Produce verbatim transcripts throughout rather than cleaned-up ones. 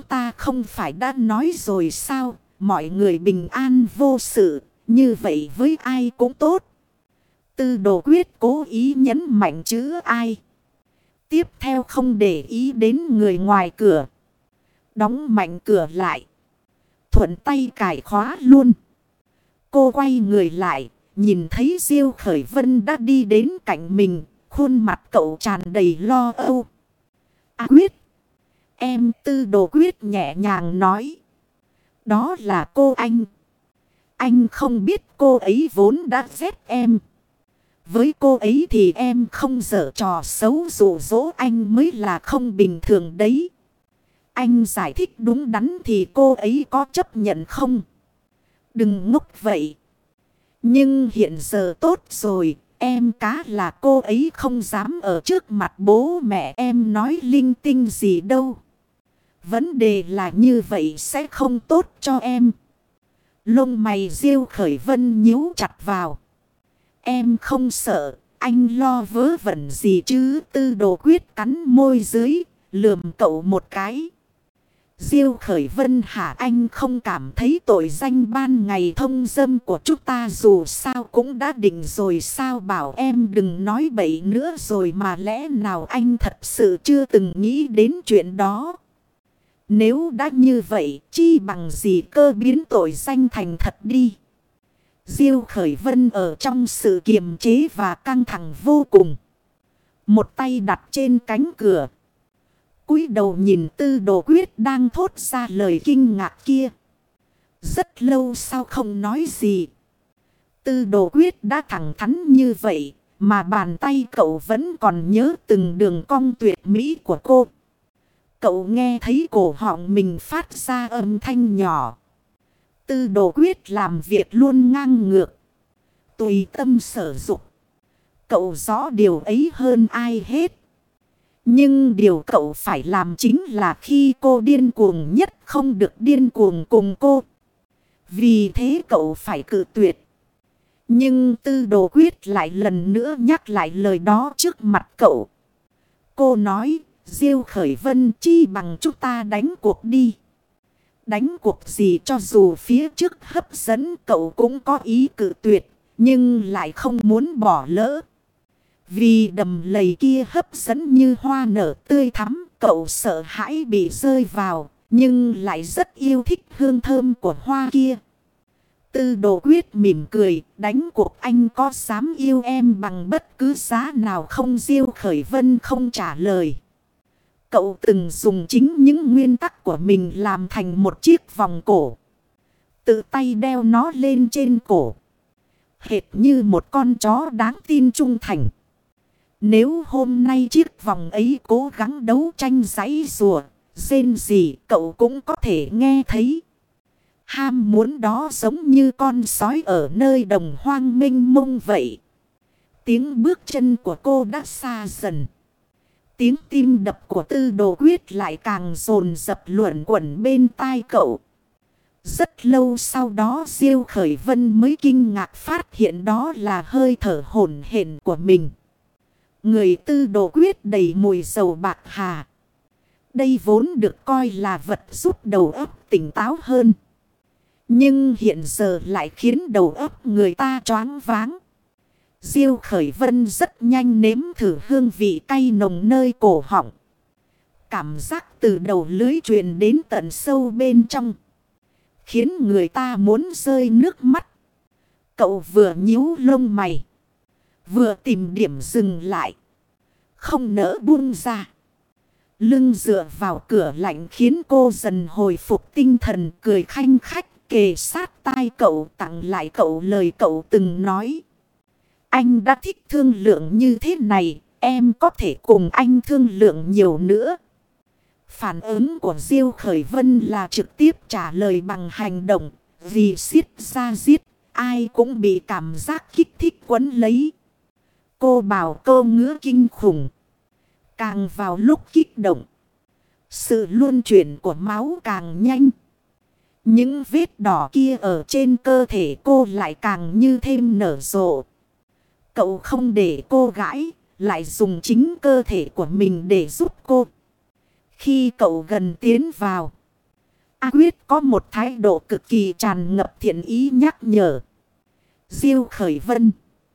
ta không phải đã nói rồi sao? Mọi người bình an vô sự, như vậy với ai cũng tốt. Tư Đồ Quyết cố ý nhấn mạnh chữ ai. Tiếp theo không để ý đến người ngoài cửa. Đóng mạnh cửa lại. Thuận tay cài khóa luôn. Cô quay người lại. Nhìn thấy Diêu Khởi Vân đã đi đến cạnh mình. Khuôn mặt cậu tràn đầy lo âu. À Quyết. Em Tư Đồ Quyết nhẹ nhàng nói. Đó là cô anh. Anh không biết cô ấy vốn đã ghét em. Với cô ấy thì em không giở trò xấu dụ dỗ anh mới là không bình thường đấy. Anh giải thích đúng đắn thì cô ấy có chấp nhận không? Đừng ngốc vậy. Nhưng hiện giờ tốt rồi, em cá là cô ấy không dám ở trước mặt bố mẹ em nói linh tinh gì đâu. Vấn đề là như vậy sẽ không tốt cho em. Lông mày Diêu Khởi Vân nhíu chặt vào. Em không sợ, anh lo vớ vẩn gì chứ? Tư Đồ Quyết cắn môi dưới, lườm cậu một cái. Diêu Khởi Vân hả, anh không cảm thấy tội danh ban ngày thông dâm của chúng ta dù sao cũng đã định rồi sao? Bảo em đừng nói bậy nữa rồi mà lẽ nào anh thật sự chưa từng nghĩ đến chuyện đó? Nếu đã như vậy, chi bằng gì cơ biến tội danh thành thật đi. Diêu Khởi Vân ở trong sự kiềm chế và căng thẳng vô cùng. Một tay đặt trên cánh cửa. Cúi đầu nhìn Tư Đồ Quyết đang thốt ra lời kinh ngạc kia. Rất lâu sau không nói gì. Tư Đồ Quyết đã thẳng thắn như vậy. Mà bàn tay cậu vẫn còn nhớ từng đường cong tuyệt mỹ của cô. Cậu nghe thấy cổ họng mình phát ra âm thanh nhỏ. Tư Đồ Quyết làm việc luôn ngang ngược. Tùy tâm sở dục. Cậu rõ điều ấy hơn ai hết. Nhưng điều cậu phải làm chính là khi cô điên cuồng nhất không được điên cuồng cùng cô. Vì thế cậu phải cự tuyệt. Nhưng Tư Đồ Quyết lại lần nữa nhắc lại lời đó trước mặt cậu. Cô nói, Diêu Khởi Vân, chi bằng chúng ta đánh cuộc đi. Đánh cuộc gì? Cho dù phía trước hấp dẫn cậu cũng có ý cự tuyệt, nhưng lại không muốn bỏ lỡ. Vì đầm lầy kia hấp dẫn như hoa nở tươi thắm, cậu sợ hãi bị rơi vào, nhưng lại rất yêu thích hương thơm của hoa kia. Tư Đồ Quyết mỉm cười, đánh cuộc anh có dám yêu em bằng bất cứ giá nào không? Diêu Khởi Vân không trả lời. Cậu từng dùng chính những nguyên tắc của mình làm thành một chiếc vòng cổ. Tự tay đeo nó lên trên cổ. Hệt như một con chó đáng tin trung thành. Nếu hôm nay chiếc vòng ấy cố gắng đấu tranh giãy giụa, rên rỉ, cậu cũng có thể nghe thấy. Ham muốn đó giống như con sói ở nơi đồng hoang mênh mông vậy. Tiếng bước chân của cô đã xa dần. Tiếng tim đập của Tư Đồ Quyết lại càng dồn dập luẩn quẩn bên tai cậu. Rất lâu sau đó Diêu Khởi Vân mới kinh ngạc phát hiện đó là hơi thở hổn hển của mình. Người Tư Đồ Quyết đầy mùi dầu bạc hà. Đây vốn được coi là vật giúp đầu óc tỉnh táo hơn. Nhưng hiện giờ lại khiến đầu óc người ta choáng váng. Diêu Khởi Vân rất nhanh nếm thử hương vị cay nồng nơi cổ họng. Cảm giác từ đầu lưỡi truyền đến tận sâu bên trong. Khiến người ta muốn rơi nước mắt. Cậu vừa nhíu lông mày. Vừa tìm điểm dừng lại. Không nỡ buông ra. Lưng dựa vào cửa lạnh khiến cô dần hồi phục tinh thần, cười khanh khách kề sát tai cậu, tặng lại cậu lời cậu từng nói. Anh đã thích thương lượng như thế này, em có thể cùng anh thương lượng nhiều nữa. Phản ứng của Diêu Khởi Vân là trực tiếp trả lời bằng hành động. Vì xiết ra giết, ai cũng bị cảm giác kích thích quấn lấy. Cô bảo cô ngứa kinh khủng. Càng vào lúc kích động, sự luân chuyển của máu càng nhanh. Những vết đỏ kia ở trên cơ thể cô lại càng như thêm nở rộ. Cậu không để cô gãi, lại dùng chính cơ thể của mình để giúp cô. Khi cậu gần tiến vào, Quyết có một thái độ cực kỳ tràn ngập thiện ý nhắc nhở. Diêu Khởi Vân,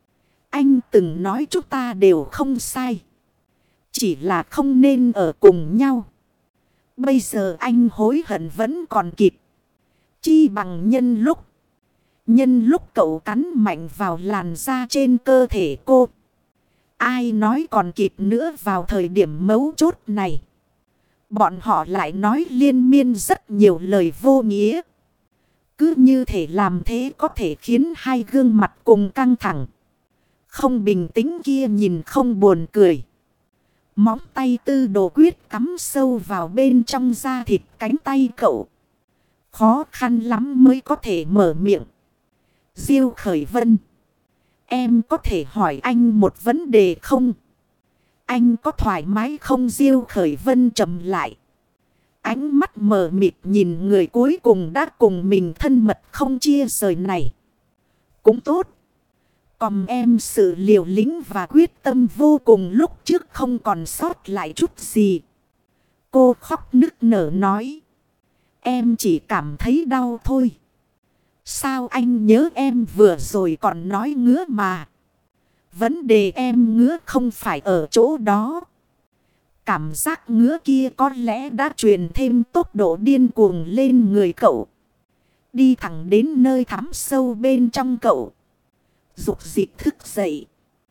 anh từng nói chúng ta đều không sai. Chỉ là không nên ở cùng nhau. Bây giờ anh hối hận vẫn còn kịp. Chi bằng nhân lúc. Nhân lúc cậu cắn mạnh vào làn da trên cơ thể cô. Ai nói còn kịp nữa vào thời điểm mấu chốt này. Bọn họ lại nói liên miên rất nhiều lời vô nghĩa. Cứ như thể làm thế có thể khiến hai gương mặt cùng căng thẳng. Không bình tĩnh kia nhìn không buồn cười. Móng tay Tư Đồ Quyết cắm sâu vào bên trong da thịt cánh tay cậu. Khó khăn lắm mới có thể mở miệng. Diêu Khởi Vân, em có thể hỏi anh một vấn đề không? Anh có thoải mái không? Diêu Khởi Vân trầm lại. Ánh mắt mờ mịt nhìn người cuối cùng đã cùng mình thân mật không chia rời này. Cũng tốt. Còn em sự liều lĩnh và quyết tâm vô cùng lúc trước không còn sót lại chút gì. Cô khóc nức nở nói. Em chỉ cảm thấy đau thôi. Sao anh nhớ em vừa rồi còn nói ngứa mà. Vấn đề em ngứa không phải ở chỗ đó. Cảm giác ngứa kia có lẽ đã truyền thêm tốc độ điên cuồng lên người cậu. Đi thẳng đến nơi thẳm sâu bên trong cậu. Dục dịch thức dậy.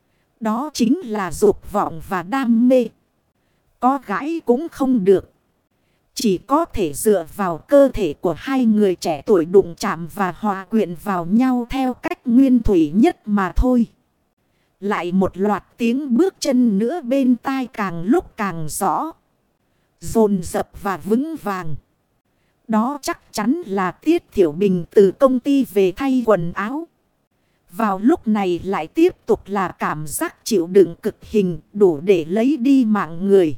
Đó chính là dục vọng và đam mê. Có gãi cũng không được. Chỉ có thể dựa vào cơ thể của hai người trẻ tuổi đụng chạm và hòa quyện vào nhau theo cách nguyên thủy nhất mà thôi. Lại một loạt tiếng bước chân nữa bên tai càng lúc càng rõ. Dồn dập và vững vàng. Đó chắc chắn là Tiết Thiểu Bình từ công ty về thay quần áo. Vào lúc này lại tiếp tục là cảm giác chịu đựng cực hình đủ để lấy đi mạng người.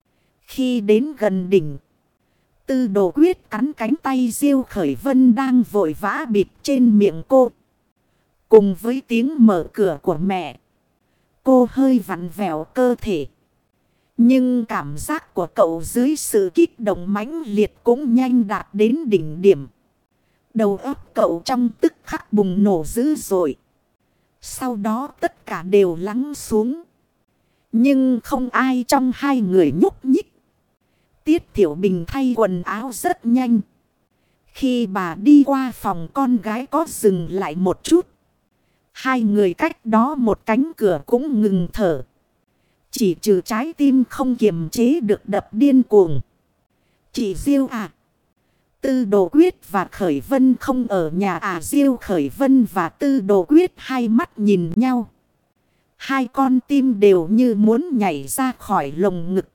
Khi đến gần đỉnh, Tư Đồ Quyết cắn cánh tay Diêu Khởi Vân đang vội vã bịt trên miệng cô. Cùng với tiếng mở cửa của mẹ, cô hơi vặn vẹo cơ thể. Nhưng cảm giác của cậu dưới sự kích động mãnh liệt cũng nhanh đạt đến đỉnh điểm. Đầu óc cậu trong tức khắc bùng nổ dữ dội. Sau đó tất cả đều lắng xuống. Nhưng không ai trong hai người nhúc nhích. Tiết Thiểu Bình thay quần áo rất nhanh. Khi bà đi qua phòng con gái có dừng lại một chút. Hai người cách đó một cánh cửa cũng ngừng thở. Chỉ trừ trái tim không kiềm chế được đập điên cuồng. Chị Diêu à. Tư Đồ Quyết và Khởi Vân không ở nhà à? Diêu Khởi Vân và Tư Đồ Quyết hai mắt nhìn nhau. Hai con tim đều như muốn nhảy ra khỏi lồng ngực.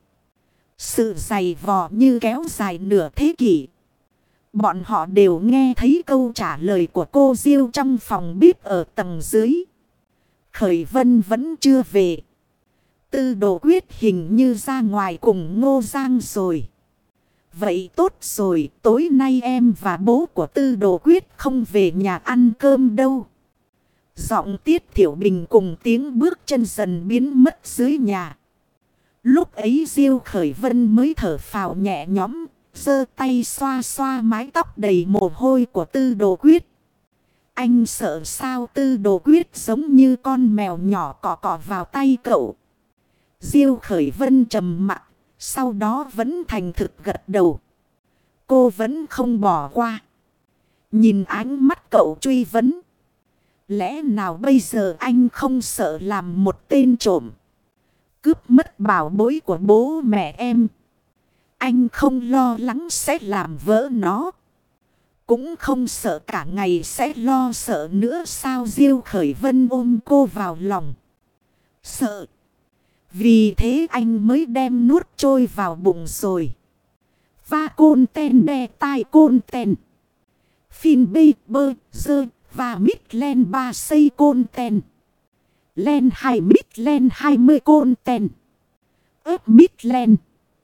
Sự dày vò như kéo dài nửa thế kỷ. Bọn họ đều nghe thấy câu trả lời của cô Diêu trong phòng bếp ở tầng dưới. Khởi Vân vẫn chưa về. Tư Đồ Quyết hình như ra ngoài cùng Ngô Giang rồi. Vậy tốt rồi, tối nay em và bố của Tư Đồ Quyết không về nhà ăn cơm đâu. Giọng Tiết Thiểu Bình cùng tiếng bước chân dần biến mất dưới nhà. Lúc ấy Diêu Khởi Vân mới thở phào nhẹ nhõm, giơ tay xoa xoa mái tóc đầy mồ hôi của Tư Đồ Quyết. Anh sợ sao? Tư Đồ Quyết giống như con mèo nhỏ cọ cọ vào tay cậu. Diêu Khởi Vân trầm mặc, sau đó vẫn thành thực gật đầu. Cô vẫn không bỏ qua. Nhìn ánh mắt cậu truy vấn. Lẽ nào bây giờ anh không sợ làm một tên trộm, cướp mất bảo bối của bố mẹ em? Anh không lo lắng sẽ làm vỡ nó, cũng không sợ cả ngày sẽ lo sợ nữa sao? Diêu Khởi Vân ôm cô vào lòng. Sợ. Vì thế anh mới đem nuốt trôi vào bụng rồi. Va côn ten đe tai côn ten. Phin bê bơ dơ và mít len ba xây côn ten. Len hai mít len hai mươi côn ten. ớp mít len.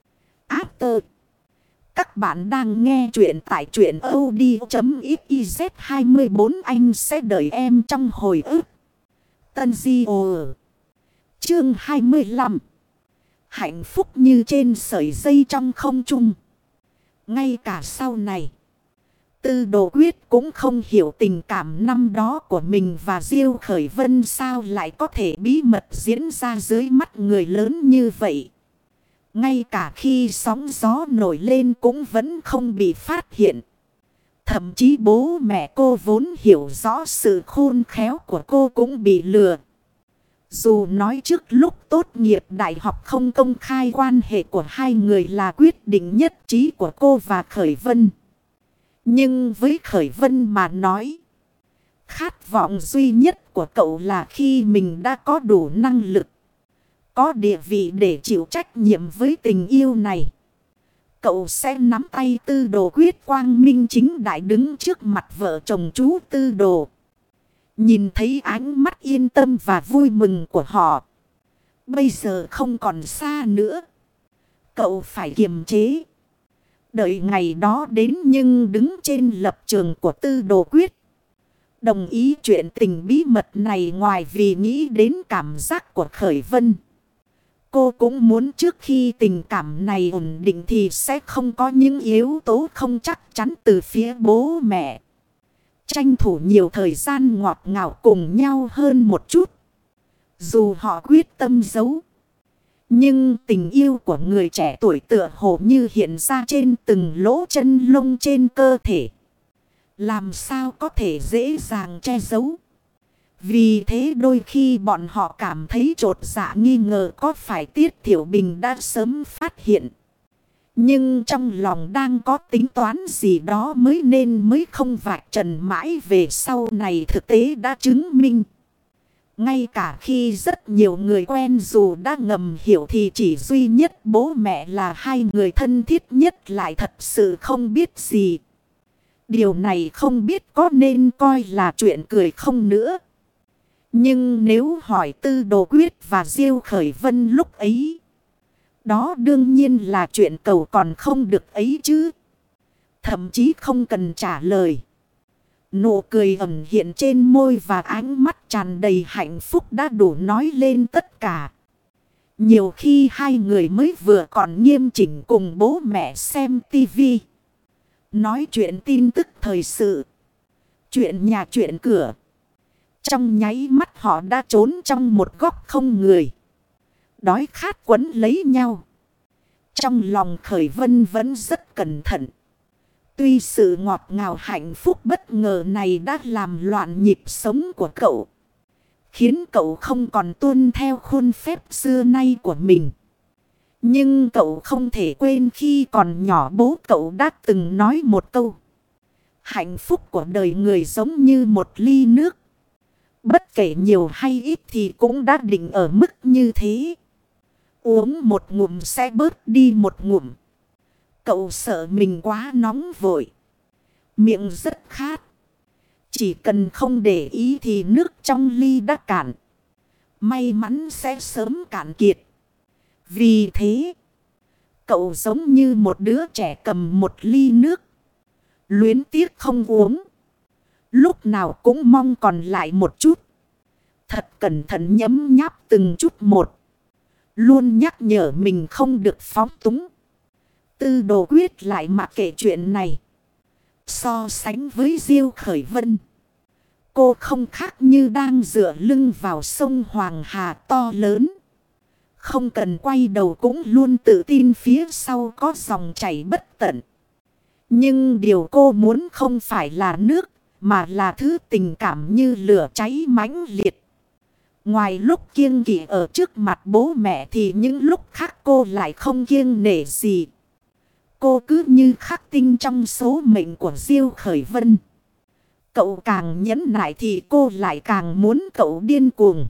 After. Các bạn đang nghe chuyện tại truyện audio.xyz hai mươi bốn. Anh sẽ đợi em trong hồi ức. Tân Di Ồ. Chương hai mươi lăm. Hạnh phúc như trên sợi dây trong không trung. Ngay cả sau này, Tư Đồ Quyết cũng không hiểu tình cảm năm đó của mình và Diêu Khởi Vân sao lại có thể bí mật diễn ra dưới mắt người lớn như vậy. Ngay cả khi sóng gió nổi lên cũng vẫn không bị phát hiện. Thậm chí bố mẹ cô vốn hiểu rõ sự khôn khéo của cô cũng bị lừa. Dù nói trước lúc tốt nghiệp đại học không công khai quan hệ của hai người là quyết định nhất trí của cô và Khởi Vân. Nhưng với Khởi Vân mà nói, khát vọng duy nhất của cậu là khi mình đã có đủ năng lực, có địa vị để chịu trách nhiệm với tình yêu này, cậu sẽ nắm tay Tư Đồ Quyết quang minh chính đại đứng trước mặt vợ chồng chú Tư Đồ. Nhìn thấy ánh mắt yên tâm và vui mừng của họ, bây giờ không còn xa nữa. Cậu phải kiềm chế, đợi ngày đó đến nhưng đứng trên lập trường của Tư Đồ Quyết. Đồng ý chuyện tình bí mật này ngoài vì nghĩ đến cảm giác của Khởi Vân. Cô cũng muốn trước khi tình cảm này ổn định thì sẽ không có những yếu tố không chắc chắn từ phía bố mẹ. Tranh thủ nhiều thời gian ngọt ngào cùng nhau hơn một chút. Dù họ quyết tâm giấu, nhưng tình yêu của người trẻ tuổi tựa hồ như hiện ra trên từng lỗ chân lông trên cơ thể. Làm sao có thể dễ dàng che giấu. Vì thế đôi khi bọn họ cảm thấy chột dạ nghi ngờ có phải Tiết Thiểu Bình đã sớm phát hiện. Nhưng trong lòng đang có tính toán gì đó mới nên mới không vạch trần mãi về sau này thực tế đã chứng minh. Ngay cả khi rất nhiều người quen dù đã ngầm hiểu thì chỉ duy nhất bố mẹ là hai người thân thiết nhất lại thật sự không biết gì. Điều này không biết có nên coi là chuyện cười không nữa. Nhưng nếu hỏi Tư Đồ Quyết và Diêu Khởi Vân lúc ấy, đó đương nhiên là chuyện cầu còn không được ấy chứ. Thậm chí không cần trả lời. Nụ cười ẩn hiện trên môi và ánh mắt tràn đầy hạnh phúc đã đủ nói lên tất cả. Nhiều khi hai người mới vừa còn nghiêm chỉnh cùng bố mẹ xem tivi, nói chuyện tin tức thời sự, chuyện nhà chuyện cửa. Trong nháy mắt họ đã trốn trong một góc không người, đói khát quấn lấy nhau. Trong lòng Khởi Vân vẫn rất cẩn thận. Tuy sự ngọt ngào hạnh phúc bất ngờ này đã làm loạn nhịp sống của cậu, khiến cậu không còn tuân theo khuôn phép xưa nay của mình. Nhưng cậu không thể quên khi còn nhỏ bố cậu đã từng nói một câu: hạnh phúc của đời người giống như một ly nước, bất kể nhiều hay ít thì cũng đã định ở mức như thế. Uống một ngụm sẽ bớt đi một ngụm. Cậu sợ mình quá nóng vội, miệng rất khát. Chỉ cần không để ý thì nước trong ly đã cạn, may mắn sẽ sớm cạn kiệt. Vì thế, cậu giống như một đứa trẻ cầm một ly nước, luyến tiếc không uống. Lúc nào cũng mong còn lại một chút. Thật cẩn thận nhấm nháp từng chút một. Luôn nhắc nhở mình không được phóng túng. Tư Đồ Quyết lại mặc kệ chuyện này. So sánh với Diêu Khởi Vân, cô không khác như đang dựa lưng vào sông Hoàng Hà to lớn. Không cần quay đầu cũng luôn tự tin phía sau có dòng chảy bất tận. Nhưng điều cô muốn không phải là nước, mà là thứ tình cảm như lửa cháy mãnh liệt. Ngoài lúc kiêng kỵ ở trước mặt bố mẹ thì những lúc khác cô lại không kiêng nể gì. Cô cứ như khắc tinh trong số mệnh của Diêu Khởi Vân. Cậu càng nhẫn nại thì cô lại càng muốn cậu điên cuồng.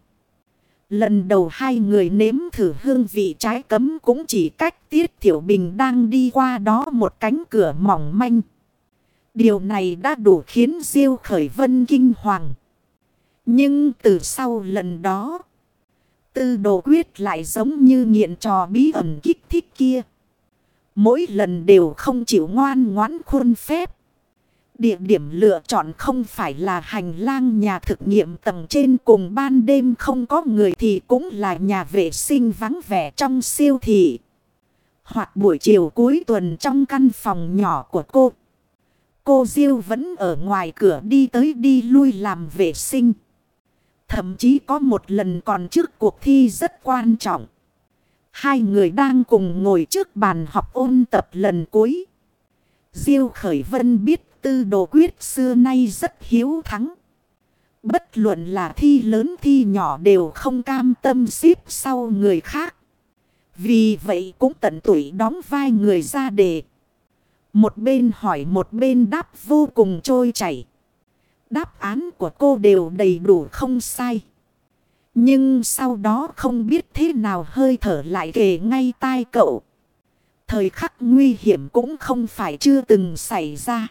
Lần đầu hai người nếm thử hương vị trái cấm cũng chỉ cách Tiết Thiểu Bình đang đi qua đó một cánh cửa mỏng manh. Điều này đã đủ khiến Diêu Khởi Vân kinh hoàng. Nhưng từ sau lần đó, Tư Đồ Quyết lại giống như nghiện trò bí ẩn kích thích kia. Mỗi lần đều không chịu ngoan ngoãn khuôn phép. Địa điểm lựa chọn không phải là hành lang nhà thực nghiệm tầng trên cùng ban đêm không có người thì cũng là nhà vệ sinh vắng vẻ trong siêu thị. Hoặc buổi chiều cuối tuần trong căn phòng nhỏ của cô. cô Diêu vẫn ở ngoài cửa đi tới đi lui làm vệ sinh. Thậm chí có một lần còn trước cuộc thi rất quan trọng. Hai người đang cùng ngồi trước bàn học ôn tập lần cuối. Diêu Khởi Vân biết Tư Đồ Quyết xưa nay rất hiếu thắng. Bất luận là thi lớn thi nhỏ đều không cam tâm xếp sau người khác. Vì vậy cũng tận tụy đóng vai người ra đề. Một bên hỏi một bên đáp vô cùng trôi chảy. Đáp án của cô đều đầy đủ không sai. Nhưng sau đó không biết thế nào hơi thở lại kề ngay tai cậu. Thời khắc nguy hiểm cũng không phải chưa từng xảy ra.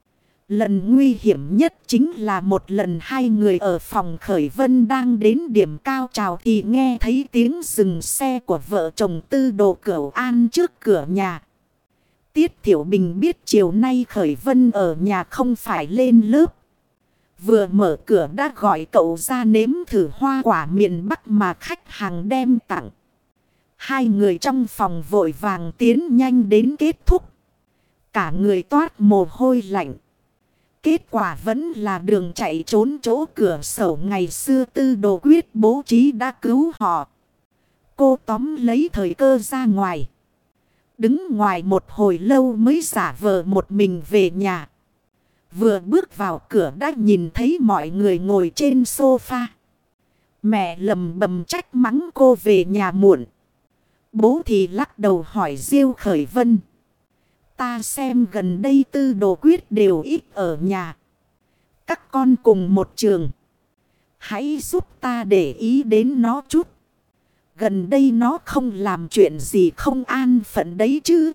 Lần nguy hiểm nhất chính là một lần hai người ở phòng Khởi Vân đang đến điểm cao trào thì nghe thấy tiếng dừng xe của vợ chồng Tư Đồ Cửu An trước cửa nhà. Tiết Tiểu Bình biết chiều nay Khởi Vân ở nhà không phải lên lớp. Vừa mở cửa đã gọi cậu ra nếm thử hoa quả miền Bắc mà khách hàng đem tặng. Hai người trong phòng vội vàng tiến nhanh đến kết thúc. Cả người toát mồ hôi lạnh. Kết quả vẫn là đường chạy trốn chỗ cửa sổ ngày xưa Tư Đồ Quyết bố trí đã cứu họ. Cô tóm lấy thời cơ ra ngoài. Đứng ngoài một hồi lâu mới giả vờ một mình về nhà. Vừa bước vào cửa đã nhìn thấy mọi người ngồi trên sofa. Mẹ lầm bầm trách mắng cô về nhà muộn. Bố thì lắc đầu hỏi Diêu Khởi Vân. Ta xem gần đây Tư Đồ Quyết đều ít ở nhà. Các con cùng một trường. Hãy giúp ta để ý đến nó chút. Gần đây nó không làm chuyện gì không an phận đấy chứ.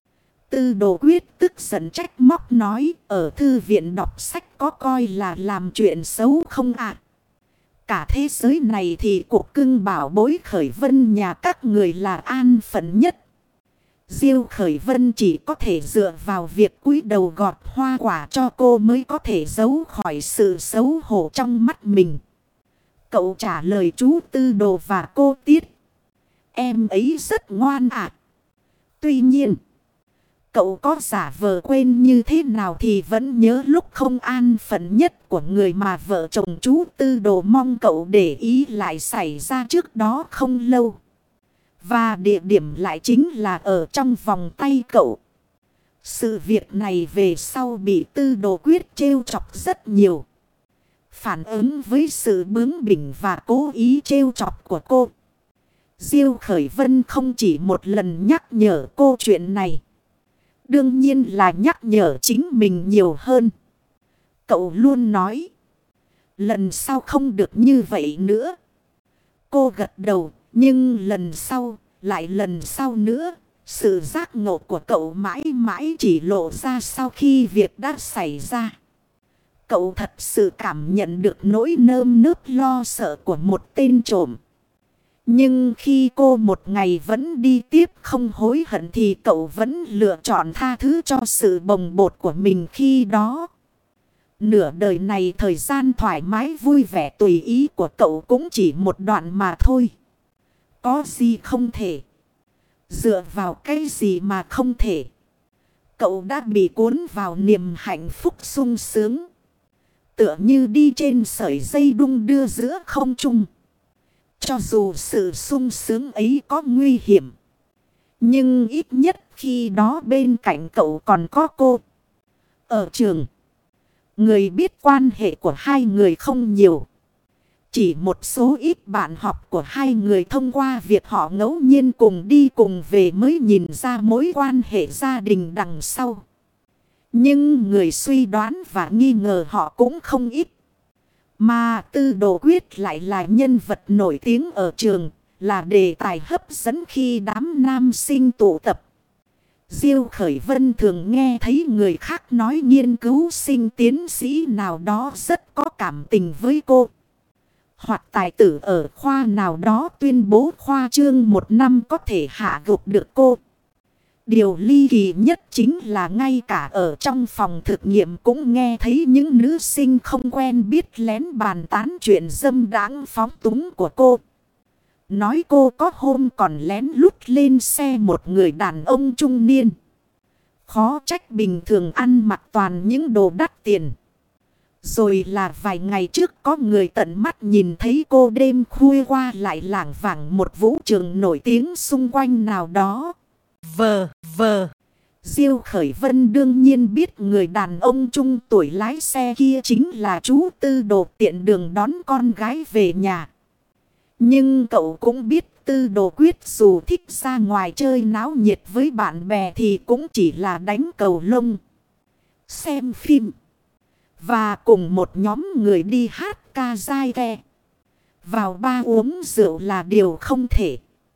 Tư Đồ Quyết tức giận trách móc nói. Ở thư viện đọc sách có coi là làm chuyện xấu không ạ? À? Cả thế giới này thì cuộc cưng bảo bối Khởi Vân nhà các người là an phận nhất. Diêu Khởi Vân chỉ có thể dựa vào việc cúi đầu gọt hoa quả cho cô mới có thể giấu khỏi sự xấu hổ trong mắt mình. Cậu trả lời chú Tư Đồ và cô Tiết. Em ấy rất ngoan ạ. À. Tuy nhiên, cậu có giả vờ quên như thế nào thì vẫn nhớ lúc không an phận nhất của người mà vợ chồng chú Tư Đồ mong cậu để ý lại xảy ra trước đó không lâu. Và địa điểm lại chính là ở trong vòng tay cậu. Sự việc này về sau bị Tư Đồ Quyết trêu chọc rất nhiều. Phản ứng với sự bướng bỉnh và cố ý trêu chọc của cô, Diêu Khởi Vân không chỉ một lần nhắc nhở cô chuyện này. Đương nhiên là nhắc nhở chính mình nhiều hơn. Cậu luôn nói. Lần sau không được như vậy nữa. Cô gật đầu. Nhưng lần sau, lại lần sau nữa. Sự giác ngộ của cậu mãi mãi chỉ lộ ra sau khi việc đã xảy ra. Cậu thật sự cảm nhận được nỗi nơm nớp lo sợ của một tên trộm. Nhưng khi cô một ngày vẫn đi tiếp không hối hận thì cậu vẫn lựa chọn tha thứ cho sự bồng bột của mình khi đó. Nửa đời này thời gian thoải mái vui vẻ tùy ý của cậu cũng chỉ một đoạn mà thôi. Có gì không thể? Dựa vào cái gì mà không thể? Cậu đã bị cuốn vào niềm hạnh phúc sung sướng. Tựa như đi trên sợi dây đung đưa giữa không trung. Cho dù sự sung sướng ấy có nguy hiểm. Nhưng ít nhất khi đó bên cạnh cậu còn có cô. Ở trường, người biết quan hệ của hai người không nhiều. Chỉ một số ít bạn học của hai người thông qua việc họ ngẫu nhiên cùng đi cùng về mới nhìn ra mối quan hệ gia đình đằng sau. Nhưng người suy đoán và nghi ngờ họ cũng không ít. Mà Tư Đồ Quyết lại là nhân vật nổi tiếng ở trường, là đề tài hấp dẫn khi đám nam sinh tụ tập. Diêu Khởi Vân thường nghe thấy người khác nói nghiên cứu sinh tiến sĩ nào đó rất có cảm tình với cô. Hoặc tài tử ở khoa nào đó tuyên bố khoa trương một năm có thể hạ gục được cô. Điều ly kỳ nhất chính là ngay cả ở trong phòng thực nghiệm cũng nghe thấy những nữ sinh không quen biết lén bàn tán chuyện dâm đãng phóng túng của cô. Nói cô có hôm còn lén lút lên xe một người đàn ông trung niên. Khó trách bình thường ăn mặc toàn những đồ đắt tiền. Rồi là vài ngày trước có người tận mắt nhìn thấy cô đêm khuya qua lại lảng vảng một vũ trường nổi tiếng xung quanh nào đó. Vờ, vờ. Diêu Khởi Vân đương nhiên biết người đàn ông trung tuổi lái xe kia chính là chú Tư Đồ tiện đường đón con gái về nhà. Nhưng cậu cũng biết Tư Đồ Quyết dù thích ra ngoài chơi náo nhiệt với bạn bè thì cũng chỉ là đánh cầu lông, xem phim và cùng một nhóm người đi hát ca dai ghe. Vào ba uống rượu là điều không thể.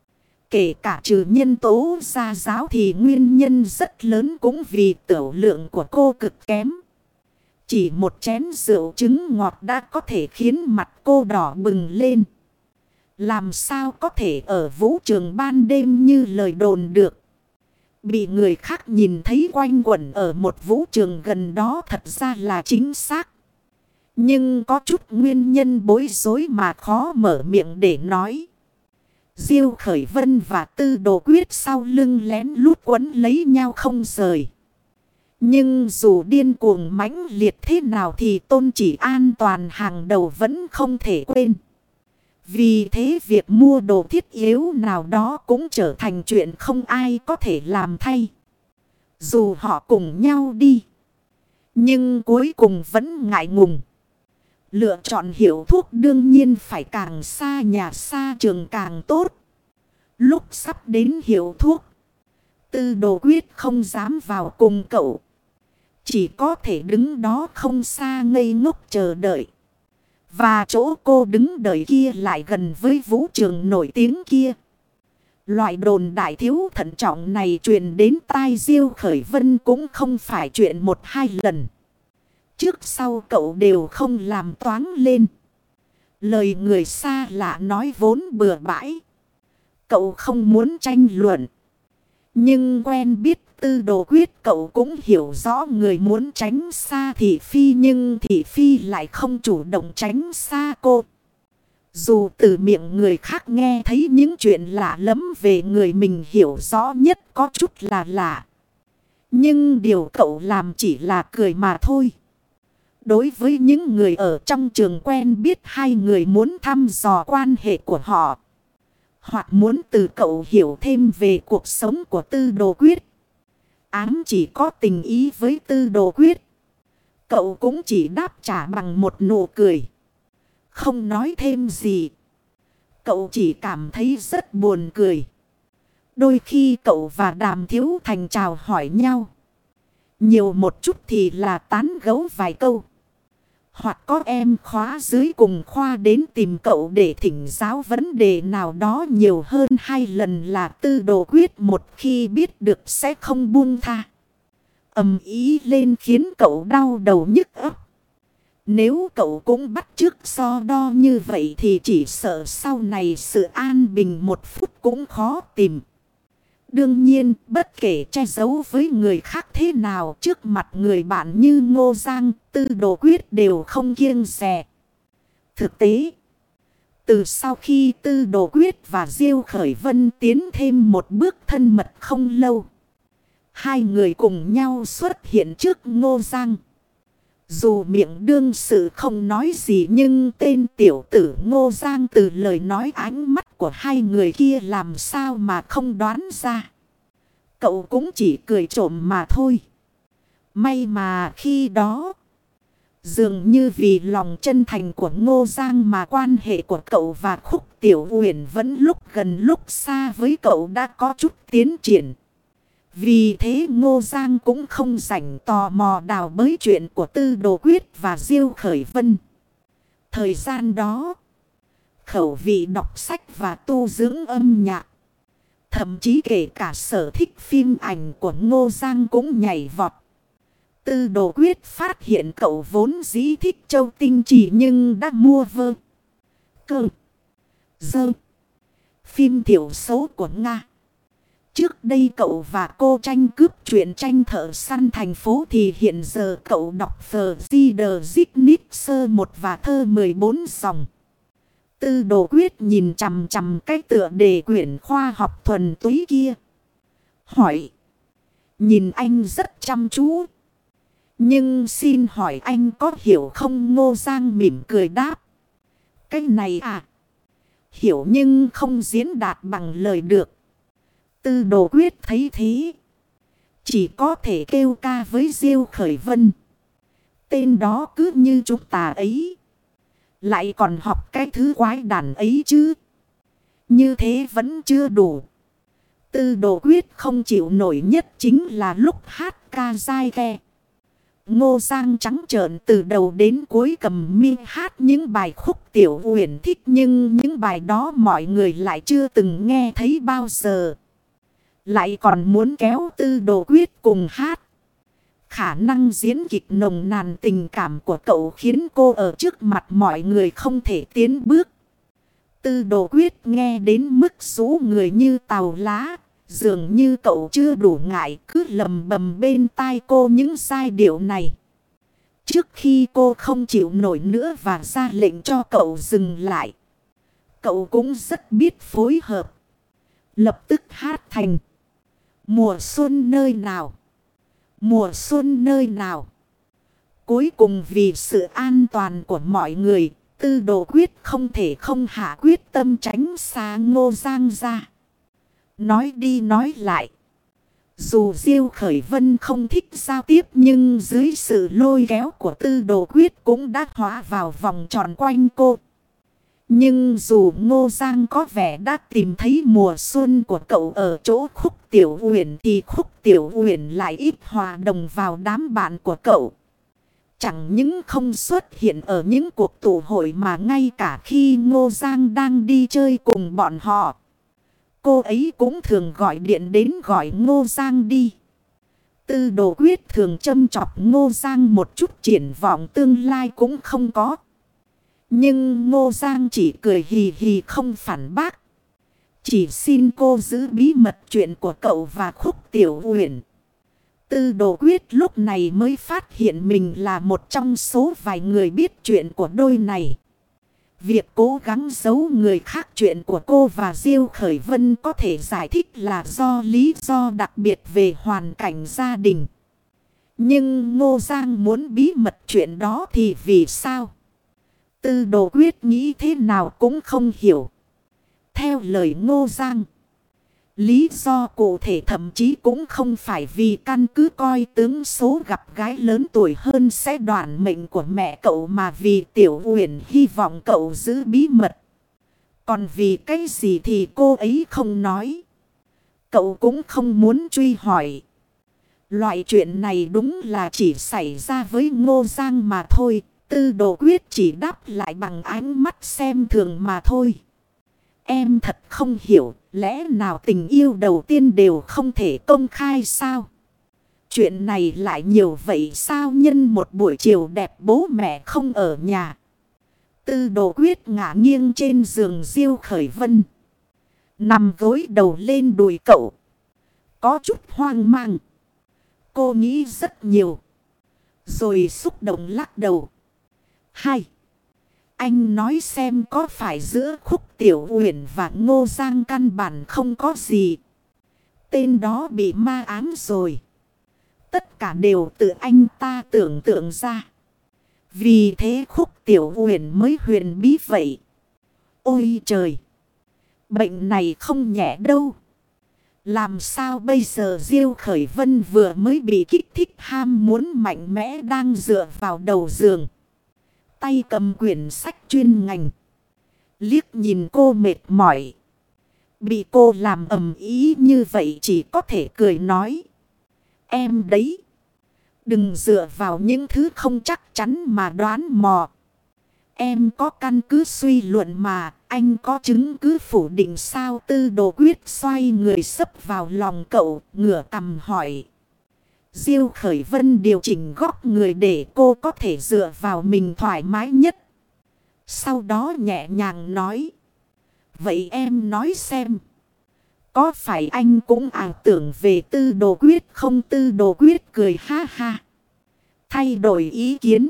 Kể cả trừ nhân tố gia giáo thì nguyên nhân rất lớn cũng vì tiểu lượng của cô cực kém. Chỉ một chén rượu trứng ngọt đã có thể khiến mặt cô đỏ bừng lên. Làm sao có thể ở vũ trường ban đêm như lời đồn được. Bị người khác nhìn thấy quanh quẩn ở một vũ trường gần đó thật ra là chính xác. Nhưng có chút nguyên nhân bối rối mà khó mở miệng để nói. Diêu Khởi Vân và Tư Đồ Quyết sau lưng lén lút quấn lấy nhau không rời. Nhưng dù điên cuồng mãnh liệt thế nào thì tôn chỉ an toàn hàng đầu vẫn không thể quên. Vì thế việc mua đồ thiết yếu nào đó cũng trở thành chuyện không ai có thể làm thay. Dù họ cùng nhau đi, nhưng cuối cùng vẫn ngại ngùng. Lựa chọn hiệu thuốc đương nhiên phải càng xa nhà xa trường càng tốt. Lúc sắp đến hiệu thuốc, Tư Đồ Quyết không dám vào cùng cậu. Chỉ có thể đứng đó không xa ngây ngốc chờ đợi. Và chỗ cô đứng đợi kia lại gần với vũ trường nổi tiếng kia. Loại đồn đại thiếu thận trọng này truyền đến tai Diêu Khởi Vân cũng không phải chuyện một hai lần. Trước sau cậu đều không làm toáng lên. Lời người xa lạ nói vốn bừa bãi. Cậu không muốn tranh luận. Nhưng quen biết Tư Đồ Quyết cậu cũng hiểu rõ người muốn tránh xa Thị Phi nhưng Thị Phi lại không chủ động tránh xa cô. Dù từ miệng người khác nghe thấy những chuyện lạ lắm về người mình hiểu rõ nhất có chút là lạ. Nhưng điều cậu làm chỉ là cười mà thôi. Đối với những người ở trong trường quen biết hai người muốn thăm dò quan hệ của họ. Hoặc muốn từ cậu hiểu thêm về cuộc sống của Tư Đồ Quyết. Ám chỉ có tình ý với Tư Đồ Quyết. Cậu cũng chỉ đáp trả bằng một nụ cười. Không nói thêm gì. Cậu chỉ cảm thấy rất buồn cười. Đôi khi cậu và Đàm Thiếu Thành chào hỏi nhau. Nhiều một chút thì là tán gẫu vài câu. Hoặc có em khóa dưới cùng khoa đến tìm cậu để thỉnh giáo vấn đề nào đó nhiều hơn hai lần là Tư Đồ Quyết một khi biết được sẽ không buông tha. Ầm ý lên khiến cậu đau đầu nhức óc. Nếu cậu cũng bắt chước so đo như vậy thì chỉ sợ sau này sự an bình một phút cũng khó tìm. Đương nhiên, bất kể che giấu với người khác thế nào trước mặt người bạn như Ngô Giang, Tư Đồ Quyết đều không kiêng dè. Thực tế, từ sau khi Tư Đồ Quyết và Diêu Khởi Vân tiến thêm một bước thân mật không lâu, hai người cùng nhau xuất hiện trước Ngô Giang. Dù miệng đương sự không nói gì nhưng tên tiểu tử Ngô Giang từ lời nói ánh mắt của hai người kia làm sao mà không đoán ra. Cậu cũng chỉ cười trộm mà thôi. May mà khi đó, dường như vì lòng chân thành của Ngô Giang mà quan hệ của cậu và Khúc Tiểu Uyển vẫn lúc gần lúc xa với cậu đã có chút tiến triển. Vì thế Ngô Giang cũng không rảnh tò mò đào bới chuyện của Tư Đồ Quyết và Diêu Khởi Vân. Thời gian đó, khẩu vị đọc sách và tu dưỡng âm nhạc, thậm chí kể cả sở thích phim ảnh của Ngô Giang cũng nhảy vọt. Tư Đồ Quyết phát hiện cậu vốn dĩ thích Châu Tinh Chỉ nhưng đã mua vơ, cơ, dơ, phim thiểu số của Nga. Trước đây cậu và cô tranh cướp chuyện tranh thợ săn thành phố thì hiện giờ cậu đọc Phờ Di Đờ Dích Nít Sơ một và thơ mười bốn dòng. Tư Đồ Quyết nhìn chằm chằm cái tựa đề quyển khoa học thuần túy kia. Hỏi. Nhìn anh rất chăm chú. Nhưng xin hỏi anh có hiểu không? Ngô Giang mỉm cười đáp. Cái này à? Hiểu nhưng không diễn đạt bằng lời được. Tư Đồ Quyết thấy thế. Chỉ có thể kêu ca với Diêu Khởi Vân. Tên đó cứ như chúng ta ấy. Lại còn học cái thứ quái đản ấy chứ. Như thế vẫn chưa đủ. Tư Đồ Quyết không chịu nổi nhất chính là lúc hát ca dai ghe. Ngô Giang trắng trợn từ đầu đến cuối cầm mi hát những bài khúc Tiểu Uyển thích. Nhưng những bài đó mọi người lại chưa từng nghe thấy bao giờ. Lại còn muốn kéo Tư Đồ Quyết cùng hát. Khả năng diễn kịch nồng nàn tình cảm của cậu khiến cô ở trước mặt mọi người không thể tiến bước. Tư Đồ Quyết nghe đến mức rũ người như tàu lá. Dường như cậu chưa đủ ngại cứ lầm bầm bên tai cô những giai điệu này. Trước khi cô không chịu nổi nữa và ra lệnh cho cậu dừng lại. Cậu cũng rất biết phối hợp. Lập tức hát thành. Mùa xuân nơi nào? Mùa xuân nơi nào? Cuối cùng vì sự an toàn của mọi người, Tư Đồ Quyết không thể không hạ quyết tâm tránh xa Ngô Giang ra. Nói đi nói lại. Dù Diêu Khởi Vân không thích giao tiếp nhưng dưới sự lôi kéo của Tư Đồ Quyết cũng đã hóa vào vòng tròn quanh cô. Nhưng dù Ngô Giang có vẻ đã tìm thấy mùa xuân của cậu ở chỗ khúc Tiểu Uyển thì khúc Tiểu Uyển lại ít hòa đồng vào đám bạn của cậu. Chẳng những không xuất hiện ở những cuộc tụ hội mà ngay cả khi Ngô Giang đang đi chơi cùng bọn họ. Cô ấy cũng thường gọi điện đến gọi Ngô Giang đi. Tư Đồ Quyết thường châm chọc Ngô Giang một chút triển vọng tương lai cũng không có. Nhưng Ngô Giang chỉ cười hì hì không phản bác. Chỉ xin cô giữ bí mật chuyện của cậu và khúc Tiểu Uyển. Tư Đồ Quyết lúc này mới phát hiện mình là một trong số vài người biết chuyện của đôi này. Việc cố gắng giấu người khác chuyện của cô và Diêu Khởi Vân có thể giải thích là do lý do đặc biệt về hoàn cảnh gia đình. Nhưng Ngô Giang muốn bí mật chuyện đó thì vì sao? Tư Đồ Quyết nghĩ thế nào cũng không hiểu. Theo lời Ngô Giang, lý do cụ thể thậm chí cũng không phải vì căn cứ coi tướng số gặp gái lớn tuổi hơn sẽ đoạn mệnh của mẹ cậu mà vì Tiểu Uyển hy vọng cậu giữ bí mật. Còn vì cái gì thì cô ấy không nói. Cậu cũng không muốn truy hỏi. Loại chuyện này đúng là chỉ xảy ra với Ngô Giang mà thôi. Tư Đồ Quyết chỉ đáp lại bằng ánh mắt xem thường mà thôi. Em thật không hiểu, lẽ nào tình yêu đầu tiên đều không thể công khai sao? Chuyện này lại nhiều vậy sao? Nhân một buổi chiều đẹp bố mẹ không ở nhà. Tư Đồ Quyết ngả nghiêng trên giường Diêu Khởi Vân. Nằm gối đầu lên đùi cậu. Có chút hoang mang. Cô nghĩ rất nhiều. Rồi xúc động lắc đầu. Hai. Anh nói xem có phải giữa khúc Tiểu Uyển và Ngô Giang căn bản không có gì. Tên đó bị ma ám rồi. Tất cả đều tự anh ta tưởng tượng ra. Vì thế khúc Tiểu Uyển mới huyền bí vậy. Ôi trời! Bệnh này không nhẹ đâu. Làm sao bây giờ? Diêu Khởi Vân vừa mới bị kích thích ham muốn mạnh mẽ đang dựa vào đầu giường. Tay cầm quyển sách chuyên ngành. Liếc nhìn cô mệt mỏi. Bị cô làm ầm ĩ như vậy chỉ có thể cười nói. Em đấy. Đừng dựa vào những thứ không chắc chắn mà đoán mò. Em có căn cứ suy luận mà. Anh có chứng cứ phủ định sao? Tư Đồ Quyết xoay người sấp vào lòng cậu. Ngửa cằm hỏi. Diêu Khởi Vân điều chỉnh góc người để cô có thể dựa vào mình thoải mái nhất. Sau đó nhẹ nhàng nói. Vậy em nói xem. Có phải anh cũng ảo tưởng về Tư Đồ Quyết không? Tư Đồ Quyết cười ha ha. Thay đổi ý kiến.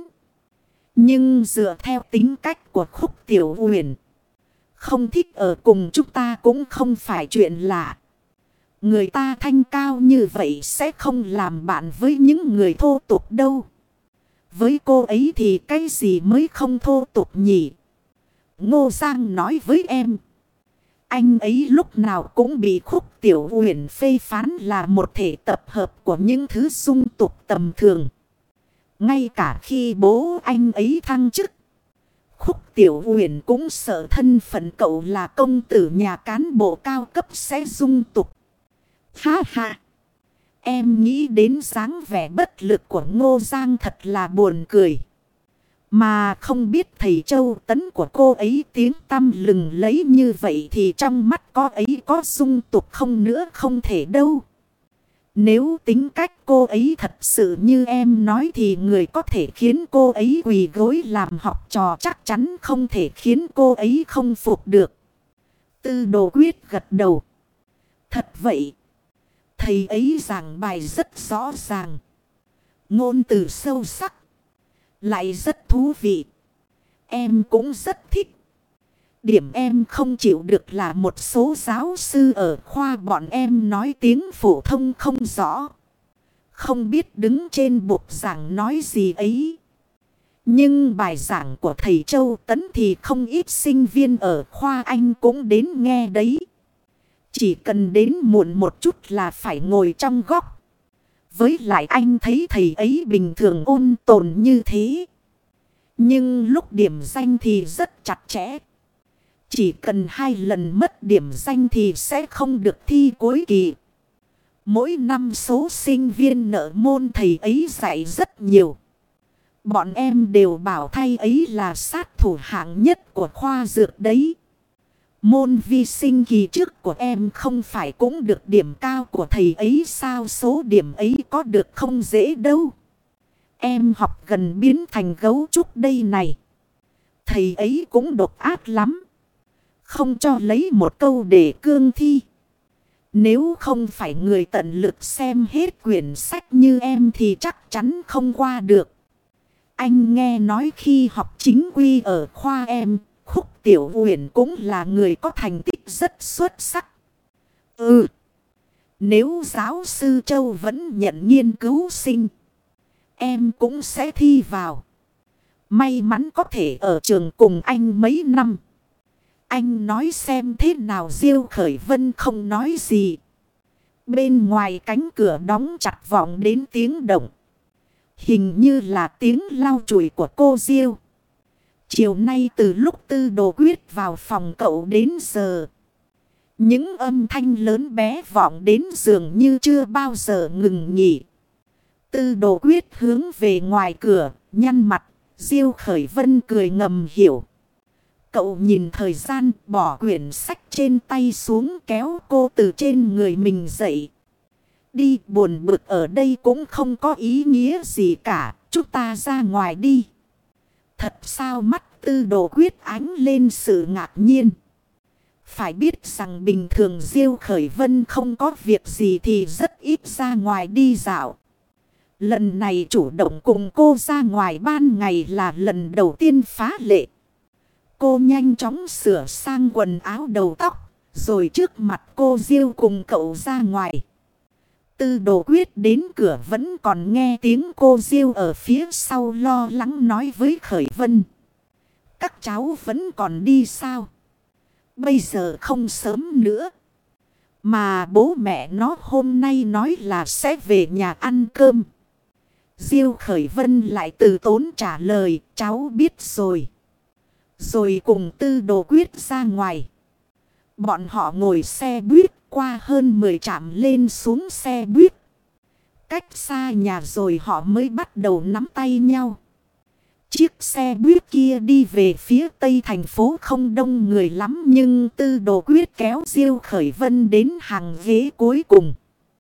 Nhưng dựa theo tính cách của khúc Tiểu Uyển, không thích ở cùng chúng ta cũng không phải chuyện lạ. Người ta thanh cao như vậy sẽ không làm bạn với những người thô tục đâu. Với cô ấy thì cái gì mới không thô tục nhỉ? Ngô Giang nói với em. Anh ấy lúc nào cũng bị Khúc Tiểu Uyển phê phán là một thể tập hợp của những thứ dung tục tầm thường. Ngay cả khi bố anh ấy thăng chức, Khúc Tiểu Uyển cũng sợ thân phận cậu là công tử nhà cán bộ cao cấp sẽ dung tục. Ha ha! Em nghĩ đến dáng vẻ bất lực của Ngô Giang thật là buồn cười. Mà không biết thầy Châu Tấn của cô ấy tiếng tăm lừng lấy như vậy thì trong mắt cô ấy có dung tục không nữa không thể đâu. Nếu tính cách cô ấy thật sự như em nói thì người có thể khiến cô ấy quỳ gối làm học trò chắc chắn không thể khiến cô ấy không phục được. Tư Đồ Quyết gật đầu. Thật vậy. Thầy ấy giảng bài rất rõ ràng. Ngôn từ sâu sắc. Lại rất thú vị. Em cũng rất thích. Điểm em không chịu được là một số giáo sư ở khoa bọn em nói tiếng phổ thông không rõ. Không biết đứng trên bục giảng nói gì ấy. Nhưng bài giảng của thầy Châu Tấn thì không ít sinh viên ở khoa Anh cũng đến nghe đấy. Chỉ cần đến muộn một chút là phải ngồi trong góc. Với lại anh thấy thầy ấy bình thường ôn tồn như thế. Nhưng lúc điểm danh thì rất chặt chẽ. Chỉ cần hai lần mất điểm danh thì sẽ không được thi cuối kỳ. Mỗi năm số sinh viên nợ môn thầy ấy dạy rất nhiều. Bọn em đều bảo thầy ấy là sát thủ hạng nhất của khoa dược đấy. Môn vi sinh kỳ trước của em không phải cũng được điểm cao của thầy ấy sao? Số điểm ấy có được không dễ đâu. Em học gần biến thành gấu trúc đây này. Thầy ấy cũng độc ác lắm. Không cho lấy một câu để cương thi. Nếu không phải người tận lực xem hết quyển sách như em thì chắc chắn không qua được. Anh nghe nói khi học chính quy ở khoa em, Khúc Tiểu Uyển cũng là người có thành tích rất xuất sắc. Ừ. Nếu giáo sư Châu vẫn nhận nghiên cứu sinh, em cũng sẽ thi vào. May mắn có thể ở trường cùng anh mấy năm. Anh nói xem thế nào? Diêu Khởi Vân không nói gì. Bên ngoài cánh cửa đóng chặt vọng đến tiếng động. Hình như là tiếng lau chùi của cô Diêu. Chiều nay từ lúc Tư Đồ Quyết vào phòng cậu đến giờ, những âm thanh lớn bé vọng đến dường như chưa bao giờ ngừng nghỉ. Tư Đồ Quyết hướng về ngoài cửa, nhăn mặt. Diêu Khởi Vân cười ngầm hiểu. Cậu nhìn thời gian, bỏ quyển sách trên tay xuống, kéo cô từ trên người mình dậy. Đi, buồn bực ở đây cũng không có ý nghĩa gì cả, chúng ta ra ngoài đi. Thật sao? Mắt Tư Đồ Quyết ánh lên sự ngạc nhiên. Phải biết rằng bình thường Diêu Khởi Vân không có việc gì thì rất ít ra ngoài đi dạo. Lần này chủ động cùng cô ra ngoài ban ngày là lần đầu tiên phá lệ. Cô nhanh chóng sửa sang quần áo đầu tóc, rồi trước mặt cô Diêu cùng cậu ra ngoài. Tư Đồ Quyết đến cửa vẫn còn nghe tiếng cô Diêu ở phía sau lo lắng nói với Khởi Vân. Các cháu vẫn còn đi sao? Bây giờ không sớm nữa. Mà bố mẹ nó hôm nay nói là sẽ về nhà ăn cơm. Diêu Khởi Vân lại từ tốn trả lời, cháu biết rồi. Rồi cùng Tư Đồ Quyết ra ngoài. Bọn họ ngồi xe buýt qua hơn mười trạm lên xuống xe buýt. Cách xa nhà rồi họ mới bắt đầu nắm tay nhau. Chiếc xe buýt kia đi về phía tây thành phố không đông người lắm, nhưng Tư Đồ Quyết kéo Diêu Khởi Vân đến hàng ghế cuối cùng.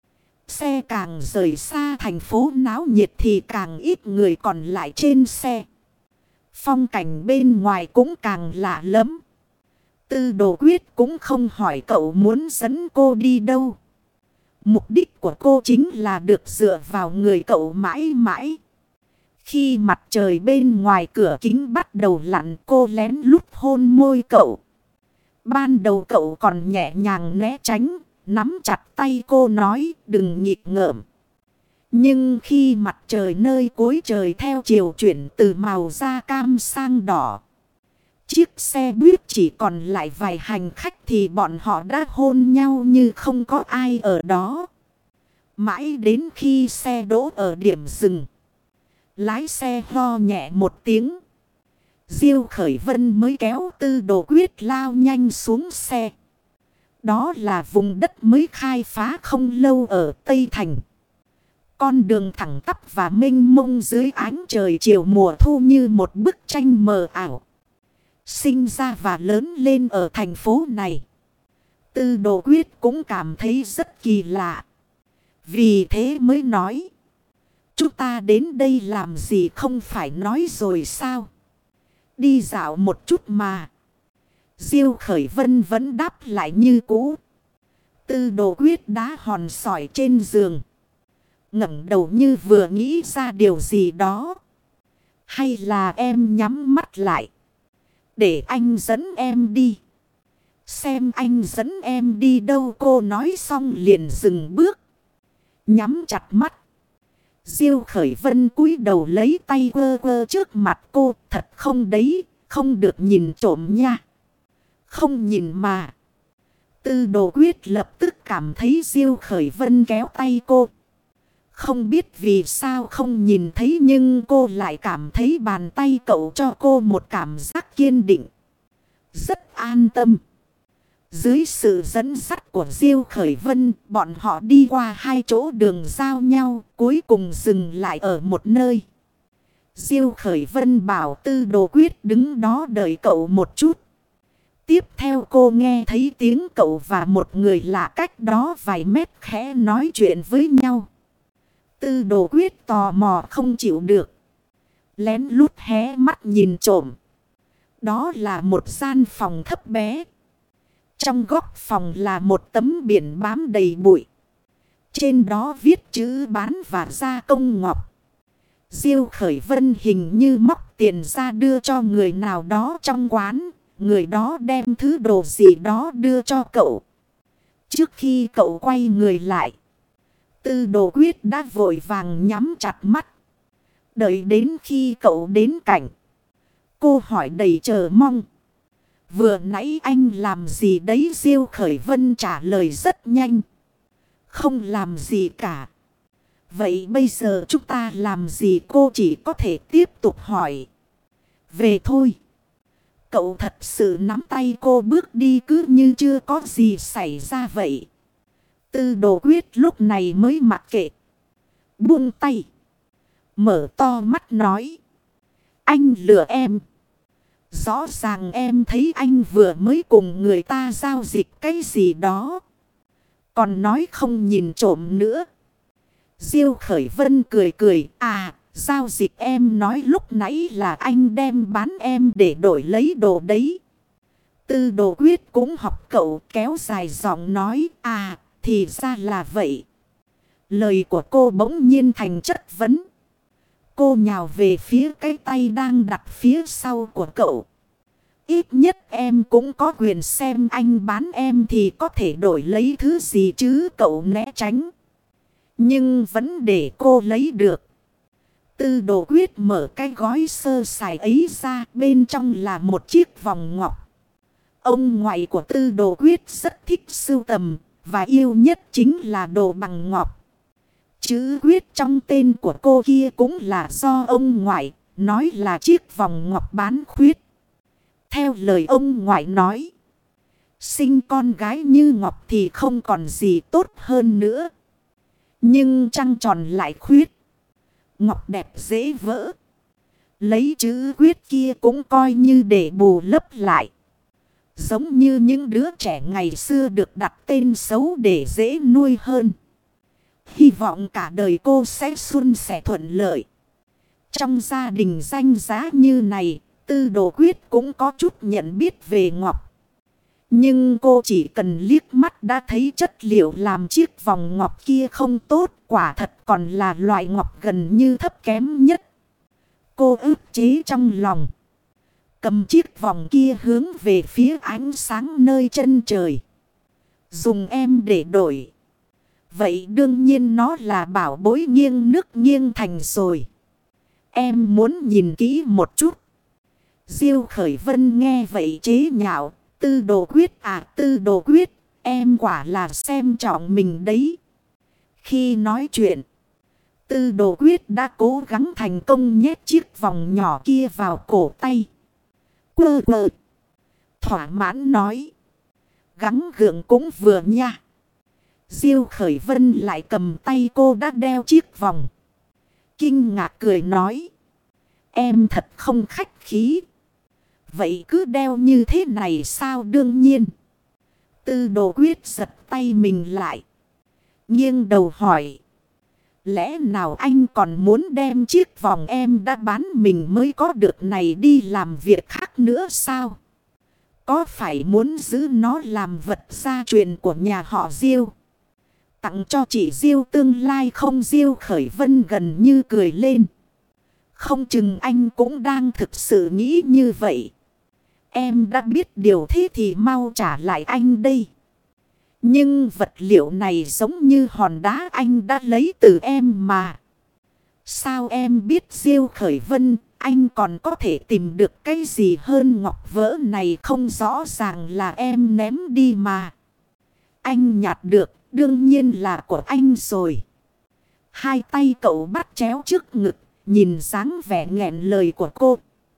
Xe càng rời xa thành phố náo nhiệt thì càng ít người còn lại trên xe. Phong cảnh bên ngoài cũng càng lạ lắm. Tư Đồ Quyết cũng không hỏi cậu muốn dẫn cô đi đâu. Mục đích của cô chính là được dựa vào người cậu mãi mãi. Khi mặt trời bên ngoài cửa kính bắt đầu lặn, cô lén lút hôn môi cậu. Ban đầu cậu còn nhẹ nhàng né tránh, nắm chặt tay cô nói đừng nghịch ngợm. Nhưng khi mặt trời nơi cuối trời theo chiều chuyển từ màu da cam sang đỏ, chiếc xe buýt chỉ còn lại vài hành khách thì bọn họ đã hôn nhau như không có ai ở đó. Mãi đến khi xe đỗ ở điểm dừng, lái xe ho nhẹ một tiếng, Diêu Khởi Vân mới kéo Tư Đồ Quyết lao nhanh xuống xe. Đó là vùng đất mới khai phá không lâu ở Tây Thành. Con đường thẳng tắp và mênh mông dưới ánh trời chiều mùa thu như một bức tranh mờ ảo. Sinh ra và lớn lên ở thành phố này, Tư Đồ Quyết cũng cảm thấy rất kỳ lạ. Vì thế mới nói, chúng ta đến đây làm gì không phải nói rồi sao? Đi dạo một chút mà. Diêu Khởi Vân vẫn đáp lại như cũ. Tư Đồ Quyết đá hòn sỏi trên giường, ngẩng đầu như vừa nghĩ ra điều gì đó. Hay là em nhắm mắt lại, để anh dẫn em đi. Xem anh dẫn em đi đâu. Cô nói xong liền dừng bước, nhắm chặt mắt. Diêu Khởi Vân cúi đầu lấy tay quơ quơ trước mặt cô. Thật không đấy, không được nhìn trộm nha. Không nhìn mà. Tư Đồ Quyết lập tức cảm thấy Diêu Khởi Vân kéo tay cô. Không biết vì sao không nhìn thấy, nhưng cô lại cảm thấy bàn tay cậu cho cô một cảm giác kiên định, rất an tâm. Dưới sự dẫn dắt của Diêu Khởi Vân, bọn họ đi qua hai chỗ đường giao nhau, cuối cùng dừng lại ở một nơi. Diêu Khởi Vân bảo Tư Đồ Quyết đứng đó đợi cậu một chút. Tiếp theo cô nghe thấy tiếng cậu và một người lạ cách đó vài mét khẽ nói chuyện với nhau. Tư Đồ Quyết tò mò không chịu được, lén lút hé mắt nhìn trộm. Đó là một gian phòng thấp bé. Trong góc phòng là một tấm biển bám đầy bụi. Trên đó viết chữ bán và gia công ngọc. Diêu Khởi Vân hình như móc tiền ra đưa cho người nào đó trong quán. Người đó đem thứ đồ gì đó đưa cho cậu. Trước khi cậu quay người lại, Tư Đồ Quyết đã vội vàng nhắm chặt mắt. Đợi đến khi cậu đến cạnh, cô hỏi đầy chờ mong, vừa nãy anh làm gì đấy? Diêu Khởi Vân trả lời rất nhanh, không làm gì cả. Vậy bây giờ chúng ta làm gì? Cô chỉ có thể tiếp tục hỏi. Về thôi. Cậu thật sự nắm tay cô bước đi cứ như chưa có gì xảy ra vậy. Tư Đồ Quyết lúc này mới mặc kệ, buông tay, mở to mắt nói, anh lừa em. Rõ ràng em thấy anh vừa mới cùng người ta giao dịch cái gì đó, còn nói không nhìn trộm nữa. Diêu Khởi Vân cười cười, à, giao dịch em nói lúc nãy là anh đem bán em để đổi lấy đồ đấy. Tư Đồ Quyết cũng học cậu, kéo dài giọng nói, à, thì ra là vậy. Lời của cô bỗng nhiên thành chất vấn. Cô nhào về phía cái tay đang đặt phía sau của cậu. Ít nhất em cũng có quyền xem anh bán em thì có thể đổi lấy thứ gì chứ. Cậu né tránh, nhưng vẫn để cô lấy được. Tư Đồ Quyết mở cái gói sơ sài ấy ra, bên trong là một chiếc vòng ngọc. Ông ngoại của Tư Đồ Quyết rất thích sưu tầm, và yêu nhất chính là đồ bằng ngọc. Chữ Quyết trong tên của cô kia cũng là do ông ngoại nói là chiếc vòng ngọc bán khuyết. Theo lời ông ngoại nói, sinh con gái như ngọc thì không còn gì tốt hơn nữa. Nhưng trăng tròn lại khuyết, ngọc đẹp dễ vỡ. Lấy chữ Quyết kia cũng coi như để bù lấp lại. Giống như những đứa trẻ ngày xưa được đặt tên xấu để dễ nuôi hơn. Hy vọng cả đời cô sẽ suôn sẻ thuận lợi. Trong gia đình danh giá như này, Tư Đồ Quyết cũng có chút nhận biết về ngọc. Nhưng cô chỉ cần liếc mắt đã thấy chất liệu làm chiếc vòng ngọc kia không tốt. Quả thật còn là loại ngọc gần như thấp kém nhất. Cô ức chế trong lòng, cầm chiếc vòng kia hướng về phía ánh sáng nơi chân trời. Dùng em để đổi. Vậy đương nhiên nó là bảo bối nghiêng nước nghiêng thành rồi. Em muốn nhìn kỹ một chút. Diêu Khởi Vân nghe vậy chế nhạo. Tư Đồ Quyết à, Tư Đồ Quyết. Em quả là xem trọng mình đấy. Khi nói chuyện, Tư Đồ Quyết đã cố gắng thành công nhét chiếc vòng nhỏ kia vào cổ tay. Quơ quơ. Thỏa mãn nói. Gắng gượng cũng vừa nha. Diêu Khởi Vân lại cầm tay cô đã đeo chiếc vòng. Kinh ngạc cười nói. Em thật không khách khí. Vậy cứ đeo như thế này sao? Đương nhiên. Tư Đồ Quyết giật tay mình lại. Nghiêng đầu hỏi. Lẽ nào anh còn muốn đem chiếc vòng em đã bán mình mới có được này đi làm việc khác nữa sao? Có phải muốn giữ nó làm vật gia truyền của nhà họ Diêu? Tặng cho chị Diêu tương lai không? Diêu Khởi Vân gần như cười lên. Không chừng anh cũng đang thực sự nghĩ như vậy. Em đã biết điều thế thì mau trả lại anh đây. Nhưng vật liệu này giống như hòn đá anh đã lấy từ em mà. Sao em biết? Diêu Khởi Vân, anh còn có thể tìm được cái gì hơn ngọc vỡ này không? Rõ ràng là em ném đi mà. Anh nhặt được, đương nhiên là của anh rồi. Hai tay cậu bắt chéo trước ngực, nhìn dáng vẻ nghẹn lời của cô.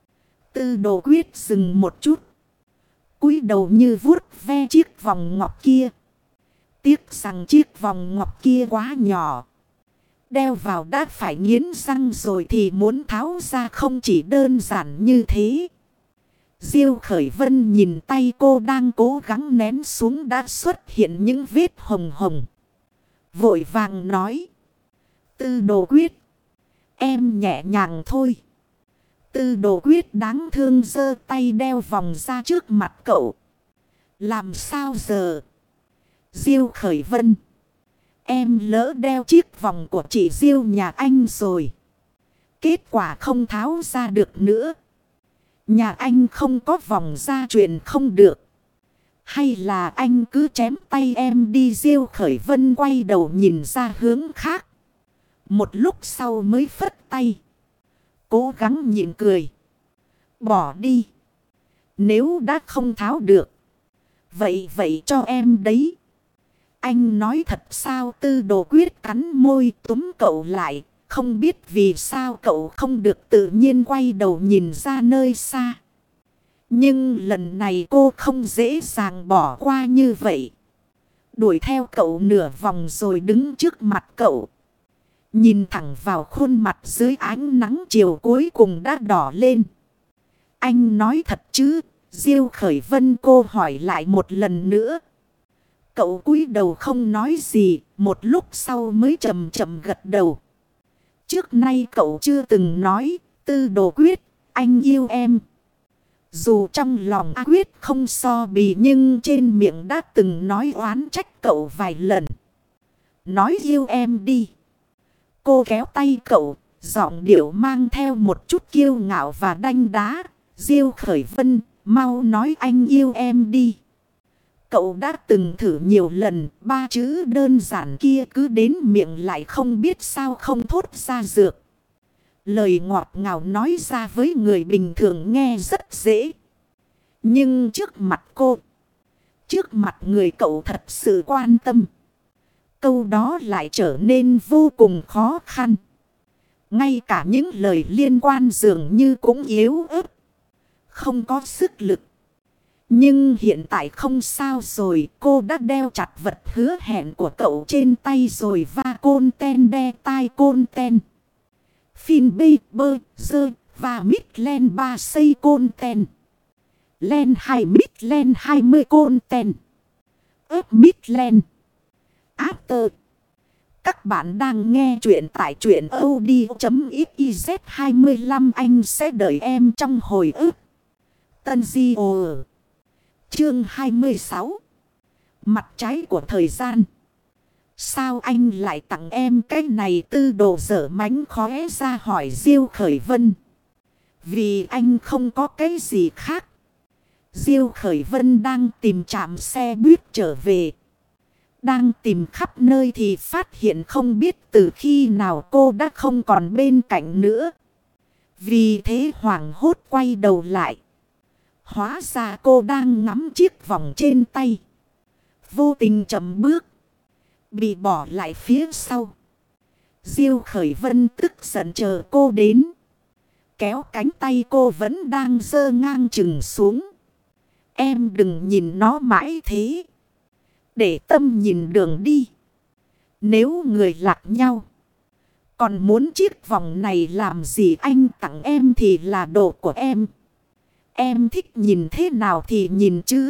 Tư Đồ Quyết dừng một chút, cúi đầu như vuốt ve chiếc vòng ngọc kia. Tiếc rằng chiếc vòng ngọc kia quá nhỏ. Đeo vào đã phải nghiến răng rồi thì muốn tháo ra không chỉ đơn giản như thế. Diêu Khởi Vân nhìn tay cô đang cố gắng nén xuống đã xuất hiện những vết hồng hồng. Vội vàng nói. Tư Đồ Quyết. Em nhẹ nhàng thôi. Tư Đồ Quyết đáng thương giơ tay đeo vòng ra trước mặt cậu. Làm sao giờ? Diêu Khởi Vân. Em lỡ đeo chiếc vòng của chị Diêu nhà anh rồi. Kết quả không tháo ra được nữa. Nhà anh không có vòng gia truyền không được. Hay là anh cứ chém tay em đi? Diêu Khởi Vân quay đầu nhìn ra hướng khác. Một lúc sau mới phất tay. Cố gắng nhịn cười. Bỏ đi. Nếu đã không tháo được. Vậy vậy cho em đấy. Anh nói thật sao? Tư Đồ Quyết cắn môi túm cậu lại. Không biết vì sao cậu không được tự nhiên quay đầu nhìn ra nơi xa. Nhưng lần này cô không dễ dàng bỏ qua như vậy. Đuổi theo cậu nửa vòng rồi đứng trước mặt cậu. Nhìn thẳng vào khuôn mặt dưới ánh nắng chiều cuối cùng đã đỏ lên. Anh nói thật chứ? Diêu Khởi Vân cô hỏi lại một lần nữa. Cậu cúi đầu không nói gì, một lúc sau mới chậm chậm gật đầu. Trước nay cậu chưa từng nói, Tư Đồ Quyết, anh yêu em. Dù trong lòng A Quyết không so bì nhưng trên miệng đã từng nói oán trách cậu vài lần. Nói yêu em đi. Cô kéo tay cậu, giọng điệu mang theo một chút kiêu ngạo và đanh đá. Diêu Khởi Vân, mau nói anh yêu em đi. Cậu đã từng thử nhiều lần, ba chữ đơn giản kia cứ đến miệng lại không biết sao không thốt ra được. Lời ngọt ngào nói ra với người bình thường nghe rất dễ. Nhưng trước mặt cô, trước mặt người cậu thật sự quan tâm, câu đó lại trở nên vô cùng khó khăn. Ngay cả những lời liên quan dường như cũng yếu ớt, không có sức lực. Nhưng hiện tại không sao rồi, cô đã đeo chặt vật hứa hẹn của cậu trên tay rồi. Và côn ten đe tai côn ten. Phin bê bơ dơ và mít len ba xây côn ten. Len hai mít len hai mươi côn ten. ớp mít len. After. Các bạn đang nghe chuyện tại truyện audio.xyz hai mươi lăm anh sẽ đợi em trong hồi ức. Tân Di Ồ Chương hai mươi sáu. Mặt trái của thời gian. Sao anh lại tặng em cái này? Tư Đồ dở mánh khóe ra hỏi Diêu Khởi Vân. Vì anh không có cái gì khác. Diêu Khởi Vân đang tìm trạm xe buýt trở về. đang tìm khắp nơi thì phát hiện không biết từ khi nào cô đã không còn bên cạnh nữa. Vì thế hoảng hốt quay đầu lại. Hóa ra cô đang ngắm chiếc vòng trên tay. Vô tình chậm bước. Bị bỏ lại phía sau. Diêu Khởi Vân tức giận chờ cô đến. Kéo cánh tay cô vẫn đang giơ ngang chừng xuống. Em đừng nhìn nó mãi thế. Để tâm nhìn đường đi. Nếu người lạc nhau. Còn muốn chiếc vòng này làm gì anh tặng em thì là đồ của em. Em thích nhìn thế nào thì nhìn chứ.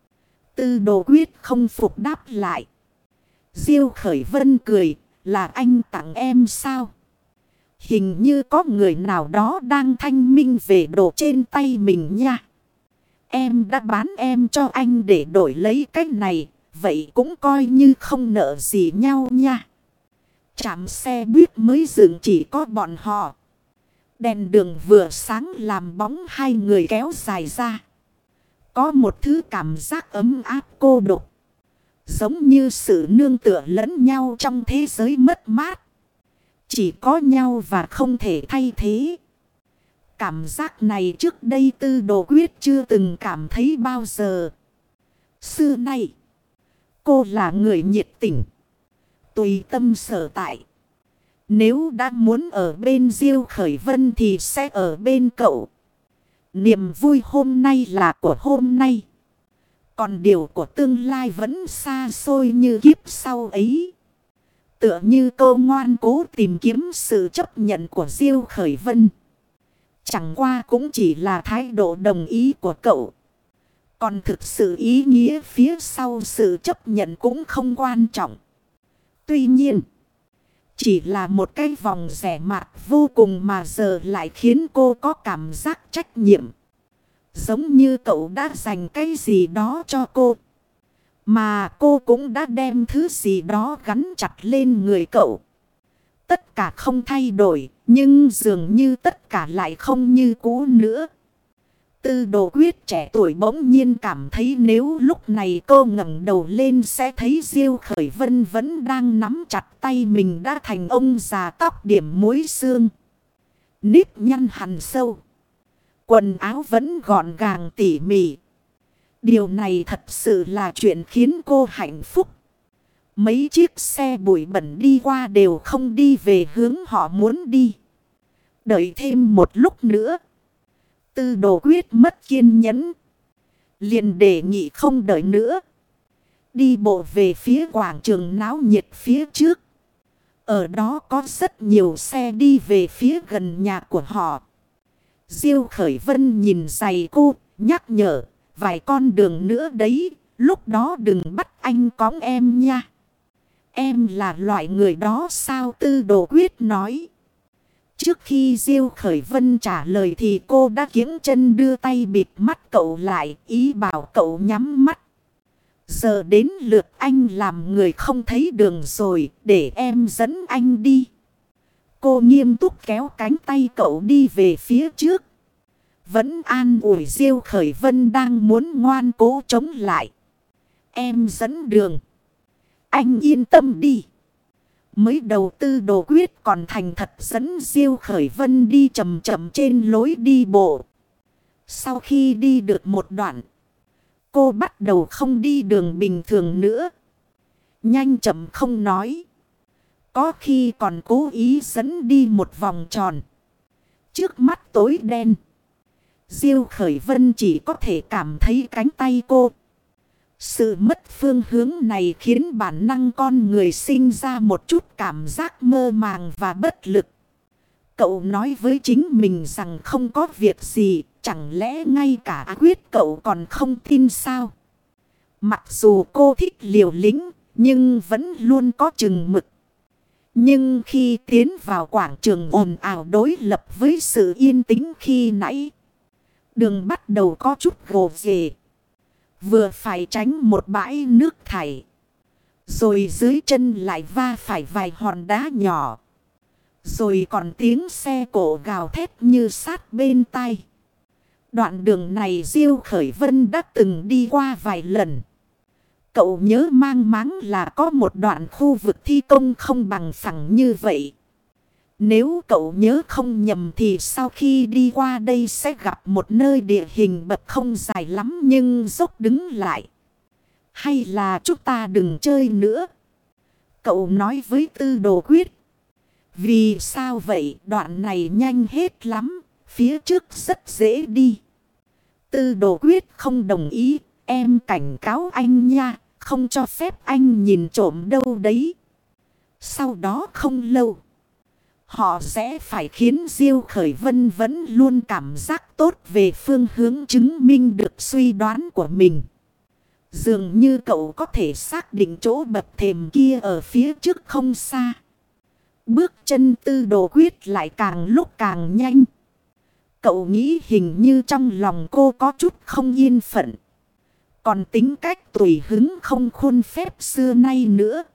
Tư Đồ Quyết không phục đáp lại. Diêu Khởi Vân cười. Là anh tặng em sao? Hình như có người nào đó đang thanh minh về đồ trên tay mình nha. Em đã bán em cho anh để đổi lấy cái này. Vậy cũng coi như không nợ gì nhau nha. Trạm xe buýt mới dừng chỉ có bọn họ. Đèn đường vừa sáng làm bóng hai người kéo dài ra. Có một thứ cảm giác ấm áp cô độc. Giống như sự nương tựa lẫn nhau trong thế giới mất mát. Chỉ có nhau và không thể thay thế. Cảm giác này trước đây Tư Đồ Quyết chưa từng cảm thấy bao giờ. Xưa nay, cô là người nhiệt tình, tùy tâm sở tại. Nếu đã muốn ở bên Diêu Khởi Vân thì sẽ ở bên cậu. Niềm vui hôm nay là của hôm nay. Còn điều của tương lai vẫn xa xôi như kiếp sau ấy. Tựa như cô ngoan cố tìm kiếm sự chấp nhận của Diêu Khởi Vân. Chẳng qua cũng chỉ là thái độ đồng ý của cậu. Còn thực sự ý nghĩa phía sau sự chấp nhận cũng không quan trọng. Tuy nhiên, chỉ là một cái vòng rẻ mạt vô cùng mà giờ lại khiến cô có cảm giác trách nhiệm. Giống như cậu đã dành cái gì đó cho cô. Mà cô cũng đã đem thứ gì đó gắn chặt lên người cậu. Tất cả không thay đổi, nhưng dường như tất cả lại không như cũ nữa. Tư Đồ Quyết trẻ tuổi bỗng nhiên cảm thấy nếu lúc này cô ngẩng đầu lên sẽ thấy Diêu Khởi Vân vẫn đang nắm chặt tay mình đã thành ông già tóc điểm muối xương. Nếp nhăn hằn sâu. Quần áo vẫn gọn gàng tỉ mỉ. Điều này thật sự là chuyện khiến cô hạnh phúc. Mấy chiếc xe bụi bẩn đi qua đều không đi về hướng họ muốn đi. Đợi thêm một lúc nữa. Tư Đồ Quyết mất kiên nhẫn. Liền đề nghị không đợi nữa. Đi bộ về phía quảng trường náo nhiệt phía trước. Ở đó có rất nhiều xe đi về phía gần nhà của họ. Diêu Khởi Vân nhìn giày cô, nhắc nhở. Vài con đường nữa đấy, lúc đó đừng bắt anh cõng em nha. Em là loại người đó sao? Tư Đồ Quyết nói. Trước khi Diêu Khởi Vân trả lời thì cô đã kiễng chân đưa tay bịt mắt cậu lại, ý bảo cậu nhắm mắt. Giờ đến lượt anh làm người không thấy đường rồi, để em dẫn anh đi. Cô nghiêm túc kéo cánh tay cậu đi về phía trước. Vẫn an ủi Diêu Khởi Vân đang muốn ngoan cố chống lại. Em dẫn đường. Anh yên tâm đi. Mới đầu Tư Đồ Quyết còn thành thật dẫn Diêu Khởi Vân đi chậm chậm trên lối đi bộ. Sau khi đi được một đoạn, cô bắt đầu không đi đường bình thường nữa. Nhanh chậm không nói. Có khi còn cố ý dẫn đi một vòng tròn. Trước mắt tối đen. Diêu Khởi Vân chỉ có thể cảm thấy cánh tay cô. Sự mất phương hướng này khiến bản năng con người sinh ra một chút cảm giác mơ màng và bất lực. Cậu nói với chính mình rằng không có việc gì, chẳng lẽ ngay cả Quyết cậu còn không tin sao? Mặc dù cô thích liều lĩnh, nhưng vẫn luôn có chừng mực. Nhưng khi tiến vào quảng trường ồn ào đối lập với sự yên tĩnh khi nãy, đường bắt đầu có chút gồ ghề. Vừa phải tránh một bãi nước thải. Rồi dưới chân lại va phải vài hòn đá nhỏ. Rồi còn tiếng xe cộ gào thét như sát bên tai. Đoạn đường này Diêu Khởi Vân đã từng đi qua vài lần. Cậu nhớ mang máng là có một đoạn khu vực thi công không bằng phẳng như vậy. Nếu cậu nhớ không nhầm thì sau khi đi qua đây sẽ gặp một nơi địa hình bậc không dài lắm nhưng dốc đứng lại. Hay là chúng ta đừng chơi nữa? Cậu nói với Tư Đồ Quyết. Vì sao vậy? Đoạn này nhanh hết lắm. Phía trước rất dễ đi. Tư Đồ Quyết không đồng ý. Em cảnh cáo anh nha. Không cho phép anh nhìn trộm đâu đấy. Sau đó không lâu. Họ sẽ phải khiến Diêu Khởi Vân vẫn luôn cảm giác tốt về phương hướng chứng minh được suy đoán của mình. Dường như cậu có thể xác định chỗ bậc thềm kia ở phía trước không xa. Bước chân Tư Đồ Quyết lại càng lúc càng nhanh. Cậu nghĩ hình như trong lòng cô có chút không yên phận. Còn tính cách tùy hứng không khuôn phép xưa nay nữa.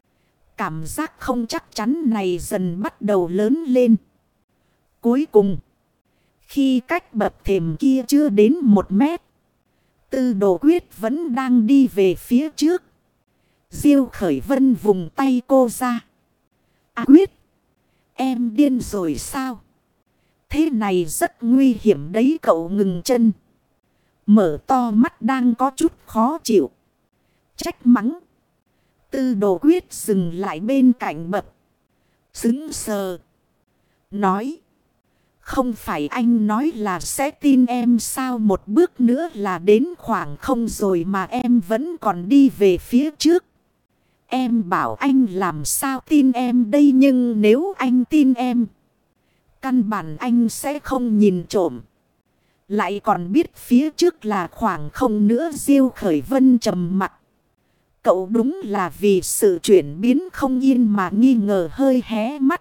Cảm giác không chắc chắn này dần bắt đầu lớn lên. Cuối cùng, khi cách bậc thềm kia chưa đến một mét, Tư Đồ Quyết vẫn đang đi về phía trước. Diêu Khởi Vân vùng tay cô ra. À Quyết, em điên rồi sao? Thế này rất nguy hiểm đấy. Cậu ngừng chân, mở to mắt đang có chút khó chịu. Trách mắng. Tư Đồ Quyết dừng lại bên cạnh bậc. Sững sờ. Nói. Không phải anh nói là sẽ tin em sao? Một bước nữa là đến khoảng không rồi mà em vẫn còn đi về phía trước. Em bảo anh làm sao tin em đây? Nhưng nếu anh tin em, căn bản anh sẽ không nhìn trộm. Lại còn biết phía trước là khoảng không nữa. Diêu Khởi Vân trầm mặc. Cậu đúng là vì sự chuyển biến không yên mà nghi ngờ hơi hé mắt.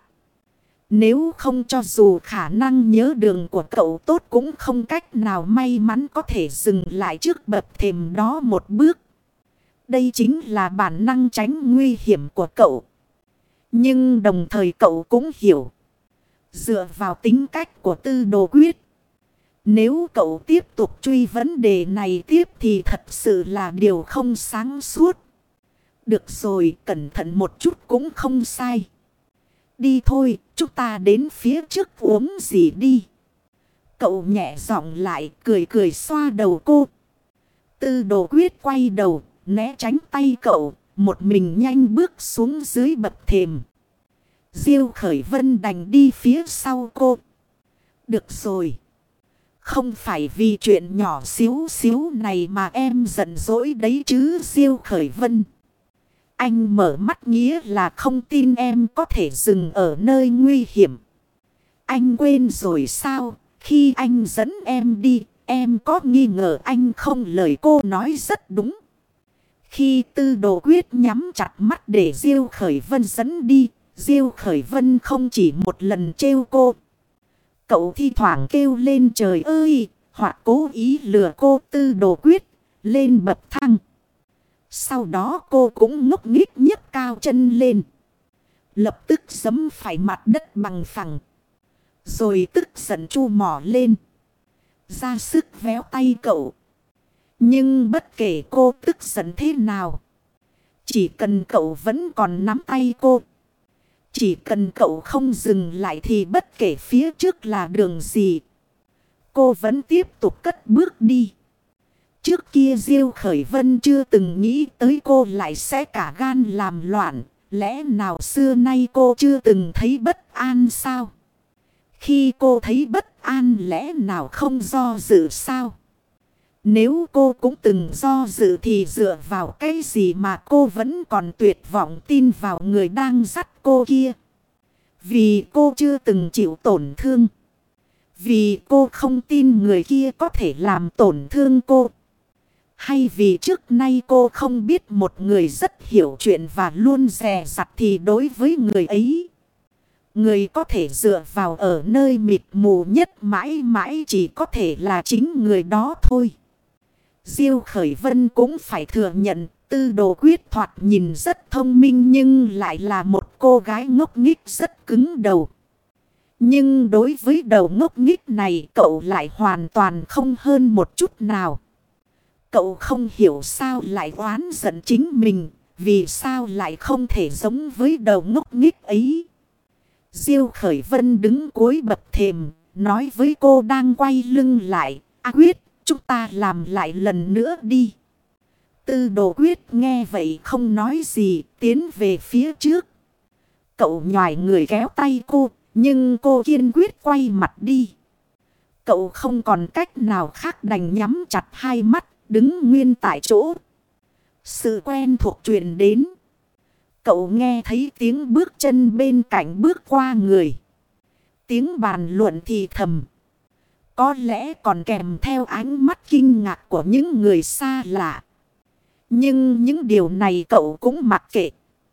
Nếu không cho dù khả năng nhớ đường của cậu tốt cũng không cách nào may mắn có thể dừng lại trước bậc thềm đó một bước. Đây chính là bản năng tránh nguy hiểm của cậu. Nhưng đồng thời cậu cũng hiểu. Dựa vào tính cách của Tư Đồ Quyết, nếu cậu tiếp tục truy vấn đề này tiếp thì thật sự là điều không sáng suốt. Được rồi, cẩn thận một chút cũng không sai. Đi thôi, chúng ta đến phía trước uống gì đi. Cậu nhẹ giọng lại, cười cười xoa đầu cô. Tư Đồ Quyết quay đầu, né tránh tay cậu, một mình nhanh bước xuống dưới bậc thềm. Diêu Khởi Vân đành đi phía sau cô. Được rồi. Không phải vì chuyện nhỏ xíu xíu này mà em giận dỗi đấy chứ Diêu Khởi Vân. Anh mở mắt nghĩa là không tin em có thể dừng ở nơi nguy hiểm. Anh quên rồi sao? Khi anh dẫn em đi, em có nghi ngờ anh không? Lời cô nói rất đúng. Khi Tư Đồ Quyết nhắm chặt mắt để Diêu Khởi Vân dẫn đi, Diêu Khởi Vân không chỉ một lần trêu cô. Cậu thi thoảng kêu lên trời ơi, hoặc cố ý lừa cô. Tư Đồ Quyết lên bậc thang. Sau đó cô cũng ngốc nghếch nhấc cao chân lên. Lập tức giẫm phải mặt đất bằng phẳng. Rồi tức giận chu mỏ lên. Ra sức véo tay cậu. Nhưng bất kể cô tức giận thế nào, chỉ cần cậu vẫn còn nắm tay cô, chỉ cần cậu không dừng lại thì bất kể phía trước là đường gì, cô vẫn tiếp tục cất bước đi. Trước kia Diêu Khởi Vân chưa từng nghĩ tới cô lại sẽ cả gan làm loạn. Lẽ nào xưa nay cô chưa từng thấy bất an sao? Khi cô thấy bất an lẽ nào không do dự sao? Nếu cô cũng từng do dự thì dựa vào cái gì mà cô vẫn còn tuyệt vọng tin vào người đang dắt cô kia? Vì cô chưa từng chịu tổn thương. Vì cô không tin người kia có thể làm tổn thương cô. Hay vì trước nay cô không biết một người rất hiểu chuyện và luôn dè dặt thì đối với người ấy, người có thể dựa vào ở nơi mịt mù nhất mãi mãi chỉ có thể là chính người đó thôi. Diêu Khởi Vân cũng phải thừa nhận Tư Đồ Quyết thoạt nhìn rất thông minh nhưng lại là một cô gái ngốc nghếch rất cứng đầu. Nhưng đối với đầu ngốc nghếch này cậu lại hoàn toàn không hơn một chút nào. Cậu không hiểu sao lại oán giận chính mình. Vì sao lại không thể giống với đầu ngốc nghếch ấy. Diêu Khởi Vân đứng cuối bậc thềm. Nói với cô đang quay lưng lại. A Quyết, chúng ta làm lại lần nữa đi. Tư Đồ Quyết nghe vậy không nói gì. Tiến về phía trước. Cậu nhoài người kéo tay cô. Nhưng cô kiên quyết quay mặt đi. Cậu không còn cách nào khác đành nhắm chặt hai mắt. Đứng nguyên tại chỗ. Sự quen thuộc truyền đến. Cậu nghe thấy tiếng bước chân bên cạnh bước qua người. Tiếng bàn luận thì thầm. Có lẽ còn kèm theo ánh mắt kinh ngạc của những người xa lạ. Nhưng những điều này cậu cũng mặc kệ.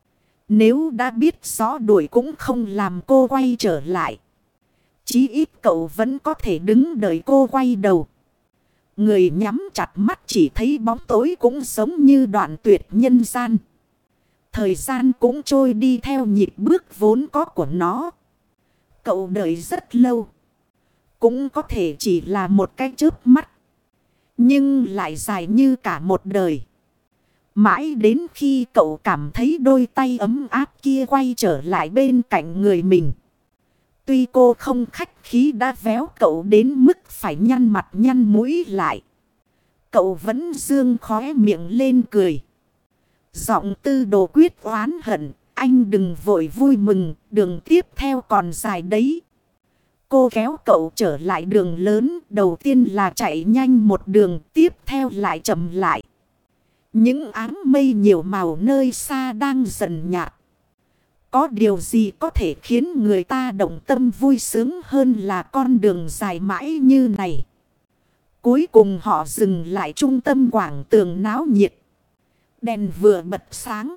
Nếu đã biết rõ đuổi cũng không làm cô quay trở lại. Chí ít cậu vẫn có thể đứng đợi cô quay đầu. Người nhắm chặt mắt chỉ thấy bóng tối cũng giống như đoạn tuyệt nhân gian. Thời gian cũng trôi đi theo nhịp bước vốn có của nó. Cậu đợi rất lâu. Cũng có thể chỉ là một cái chớp mắt. Nhưng lại dài như cả một đời. Mãi đến khi cậu cảm thấy đôi tay ấm áp kia quay trở lại bên cạnh người mình. Tuy cô không khách khí đã véo cậu đến mức phải nhăn mặt nhăn mũi lại. Cậu vẫn dương khóe miệng lên cười. Giọng Tư Đồ Quyết oán hận. Anh đừng vội vui mừng. Đường tiếp theo còn dài đấy. Cô kéo cậu trở lại đường lớn. Đầu tiên là chạy nhanh một đường. Tiếp theo lại chậm lại. Những áng mây nhiều màu nơi xa đang dần nhạt. Có điều gì có thể khiến người ta động tâm vui sướng hơn là con đường dài mãi như này. Cuối cùng họ dừng lại trung tâm quảng trường náo nhiệt. Đèn vừa bật sáng.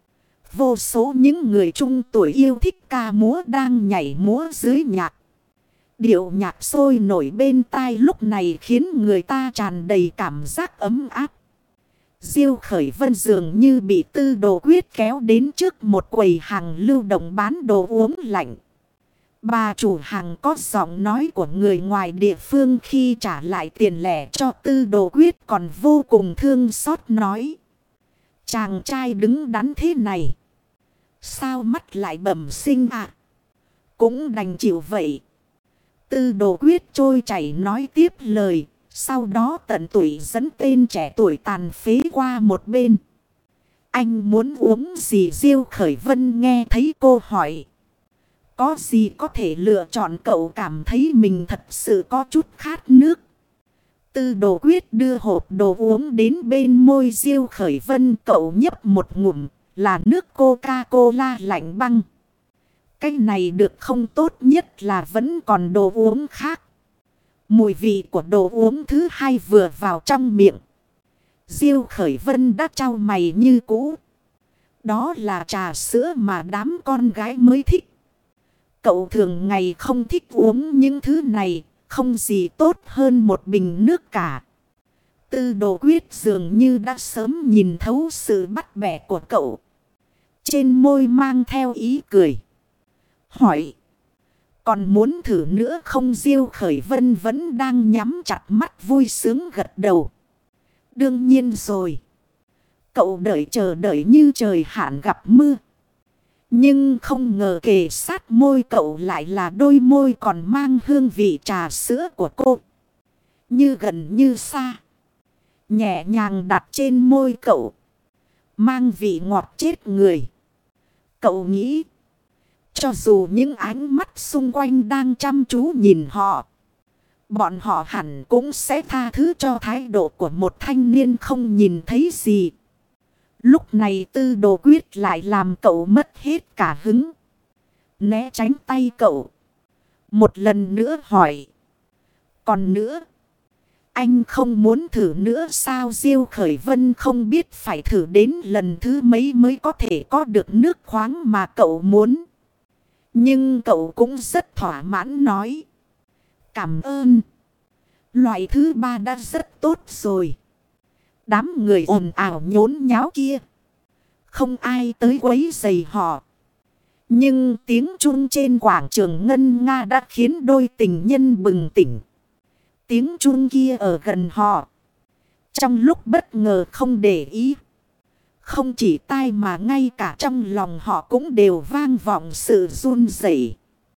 Vô số những người trung tuổi yêu thích ca múa đang nhảy múa dưới nhạc. Điệu nhạc sôi nổi bên tai lúc này khiến người ta tràn đầy cảm giác ấm áp. Diêu Khởi Vân dường như bị Tư Đồ Quyết kéo đến trước một quầy hàng lưu động bán đồ uống lạnh. Bà chủ hàng có giọng nói của người ngoài địa phương khi trả lại tiền lẻ cho Tư Đồ Quyết còn vô cùng thương xót nói. Chàng trai đứng đắn thế này. Sao mắt lại bẩm sinh à? Cũng đành chịu vậy. Tư Đồ Quyết trôi chảy nói tiếp lời. Sau đó tận tụy dẫn tên trẻ tuổi tàn phế qua một bên. Anh muốn uống gì? Diêu Khởi Vân nghe thấy cô hỏi. Có gì có thể lựa chọn? Cậu cảm thấy mình thật sự có chút khát nước. Tư Đồ Quyết đưa hộp đồ uống đến bên môi Diêu Khởi Vân. Cậu nhấp một ngụm là nước Coca-Cola lạnh băng. Cái này được không? Tốt nhất là vẫn còn đồ uống khác. Mùi vị của đồ uống thứ hai vừa vào trong miệng. Diêu Khởi Vân đã trao mày như cũ. Đó là trà sữa mà đám con gái mới thích. Cậu thường ngày không thích uống những thứ này. Không gì tốt hơn một bình nước cả. Tư Đồ Quyết dường như đã sớm nhìn thấu sự bắt bẻ của cậu. Trên môi mang theo ý cười. Hỏi. Còn muốn thử nữa không? Diêu Khởi Vân vẫn đang nhắm chặt mắt vui sướng gật đầu. Đương nhiên rồi. Cậu đợi chờ đợi như trời hạn gặp mưa. Nhưng không ngờ kề sát môi cậu lại là đôi môi còn mang hương vị trà sữa của cô. Như gần như xa. Nhẹ nhàng đặt trên môi cậu. Mang vị ngọt chết người. Cậu nghĩ. Cho dù những ánh mắt xung quanh đang chăm chú nhìn họ. Bọn họ hẳn cũng sẽ tha thứ cho thái độ của một thanh niên không nhìn thấy gì. Lúc này Tư Đồ Quyết lại làm cậu mất hết cả hứng. Né tránh tay cậu. Một lần nữa hỏi. Còn nữa. Anh không muốn thử nữa sao? Diêu Khởi Vân không biết phải thử đến lần thứ mấy mới có thể có được nước khoáng mà cậu muốn. Nhưng cậu cũng rất thỏa mãn nói. Cảm ơn. Loại thứ ba đã rất tốt rồi. Đám người ồn ào nhốn nháo kia. Không ai tới quấy rầy họ. Nhưng tiếng chuông trên quảng trường ngân nga đã khiến đôi tình nhân bừng tỉnh. Tiếng chuông kia ở gần họ. Trong lúc bất ngờ không để ý. Không chỉ tai mà ngay cả trong lòng họ cũng đều vang vọng sự run rẩy.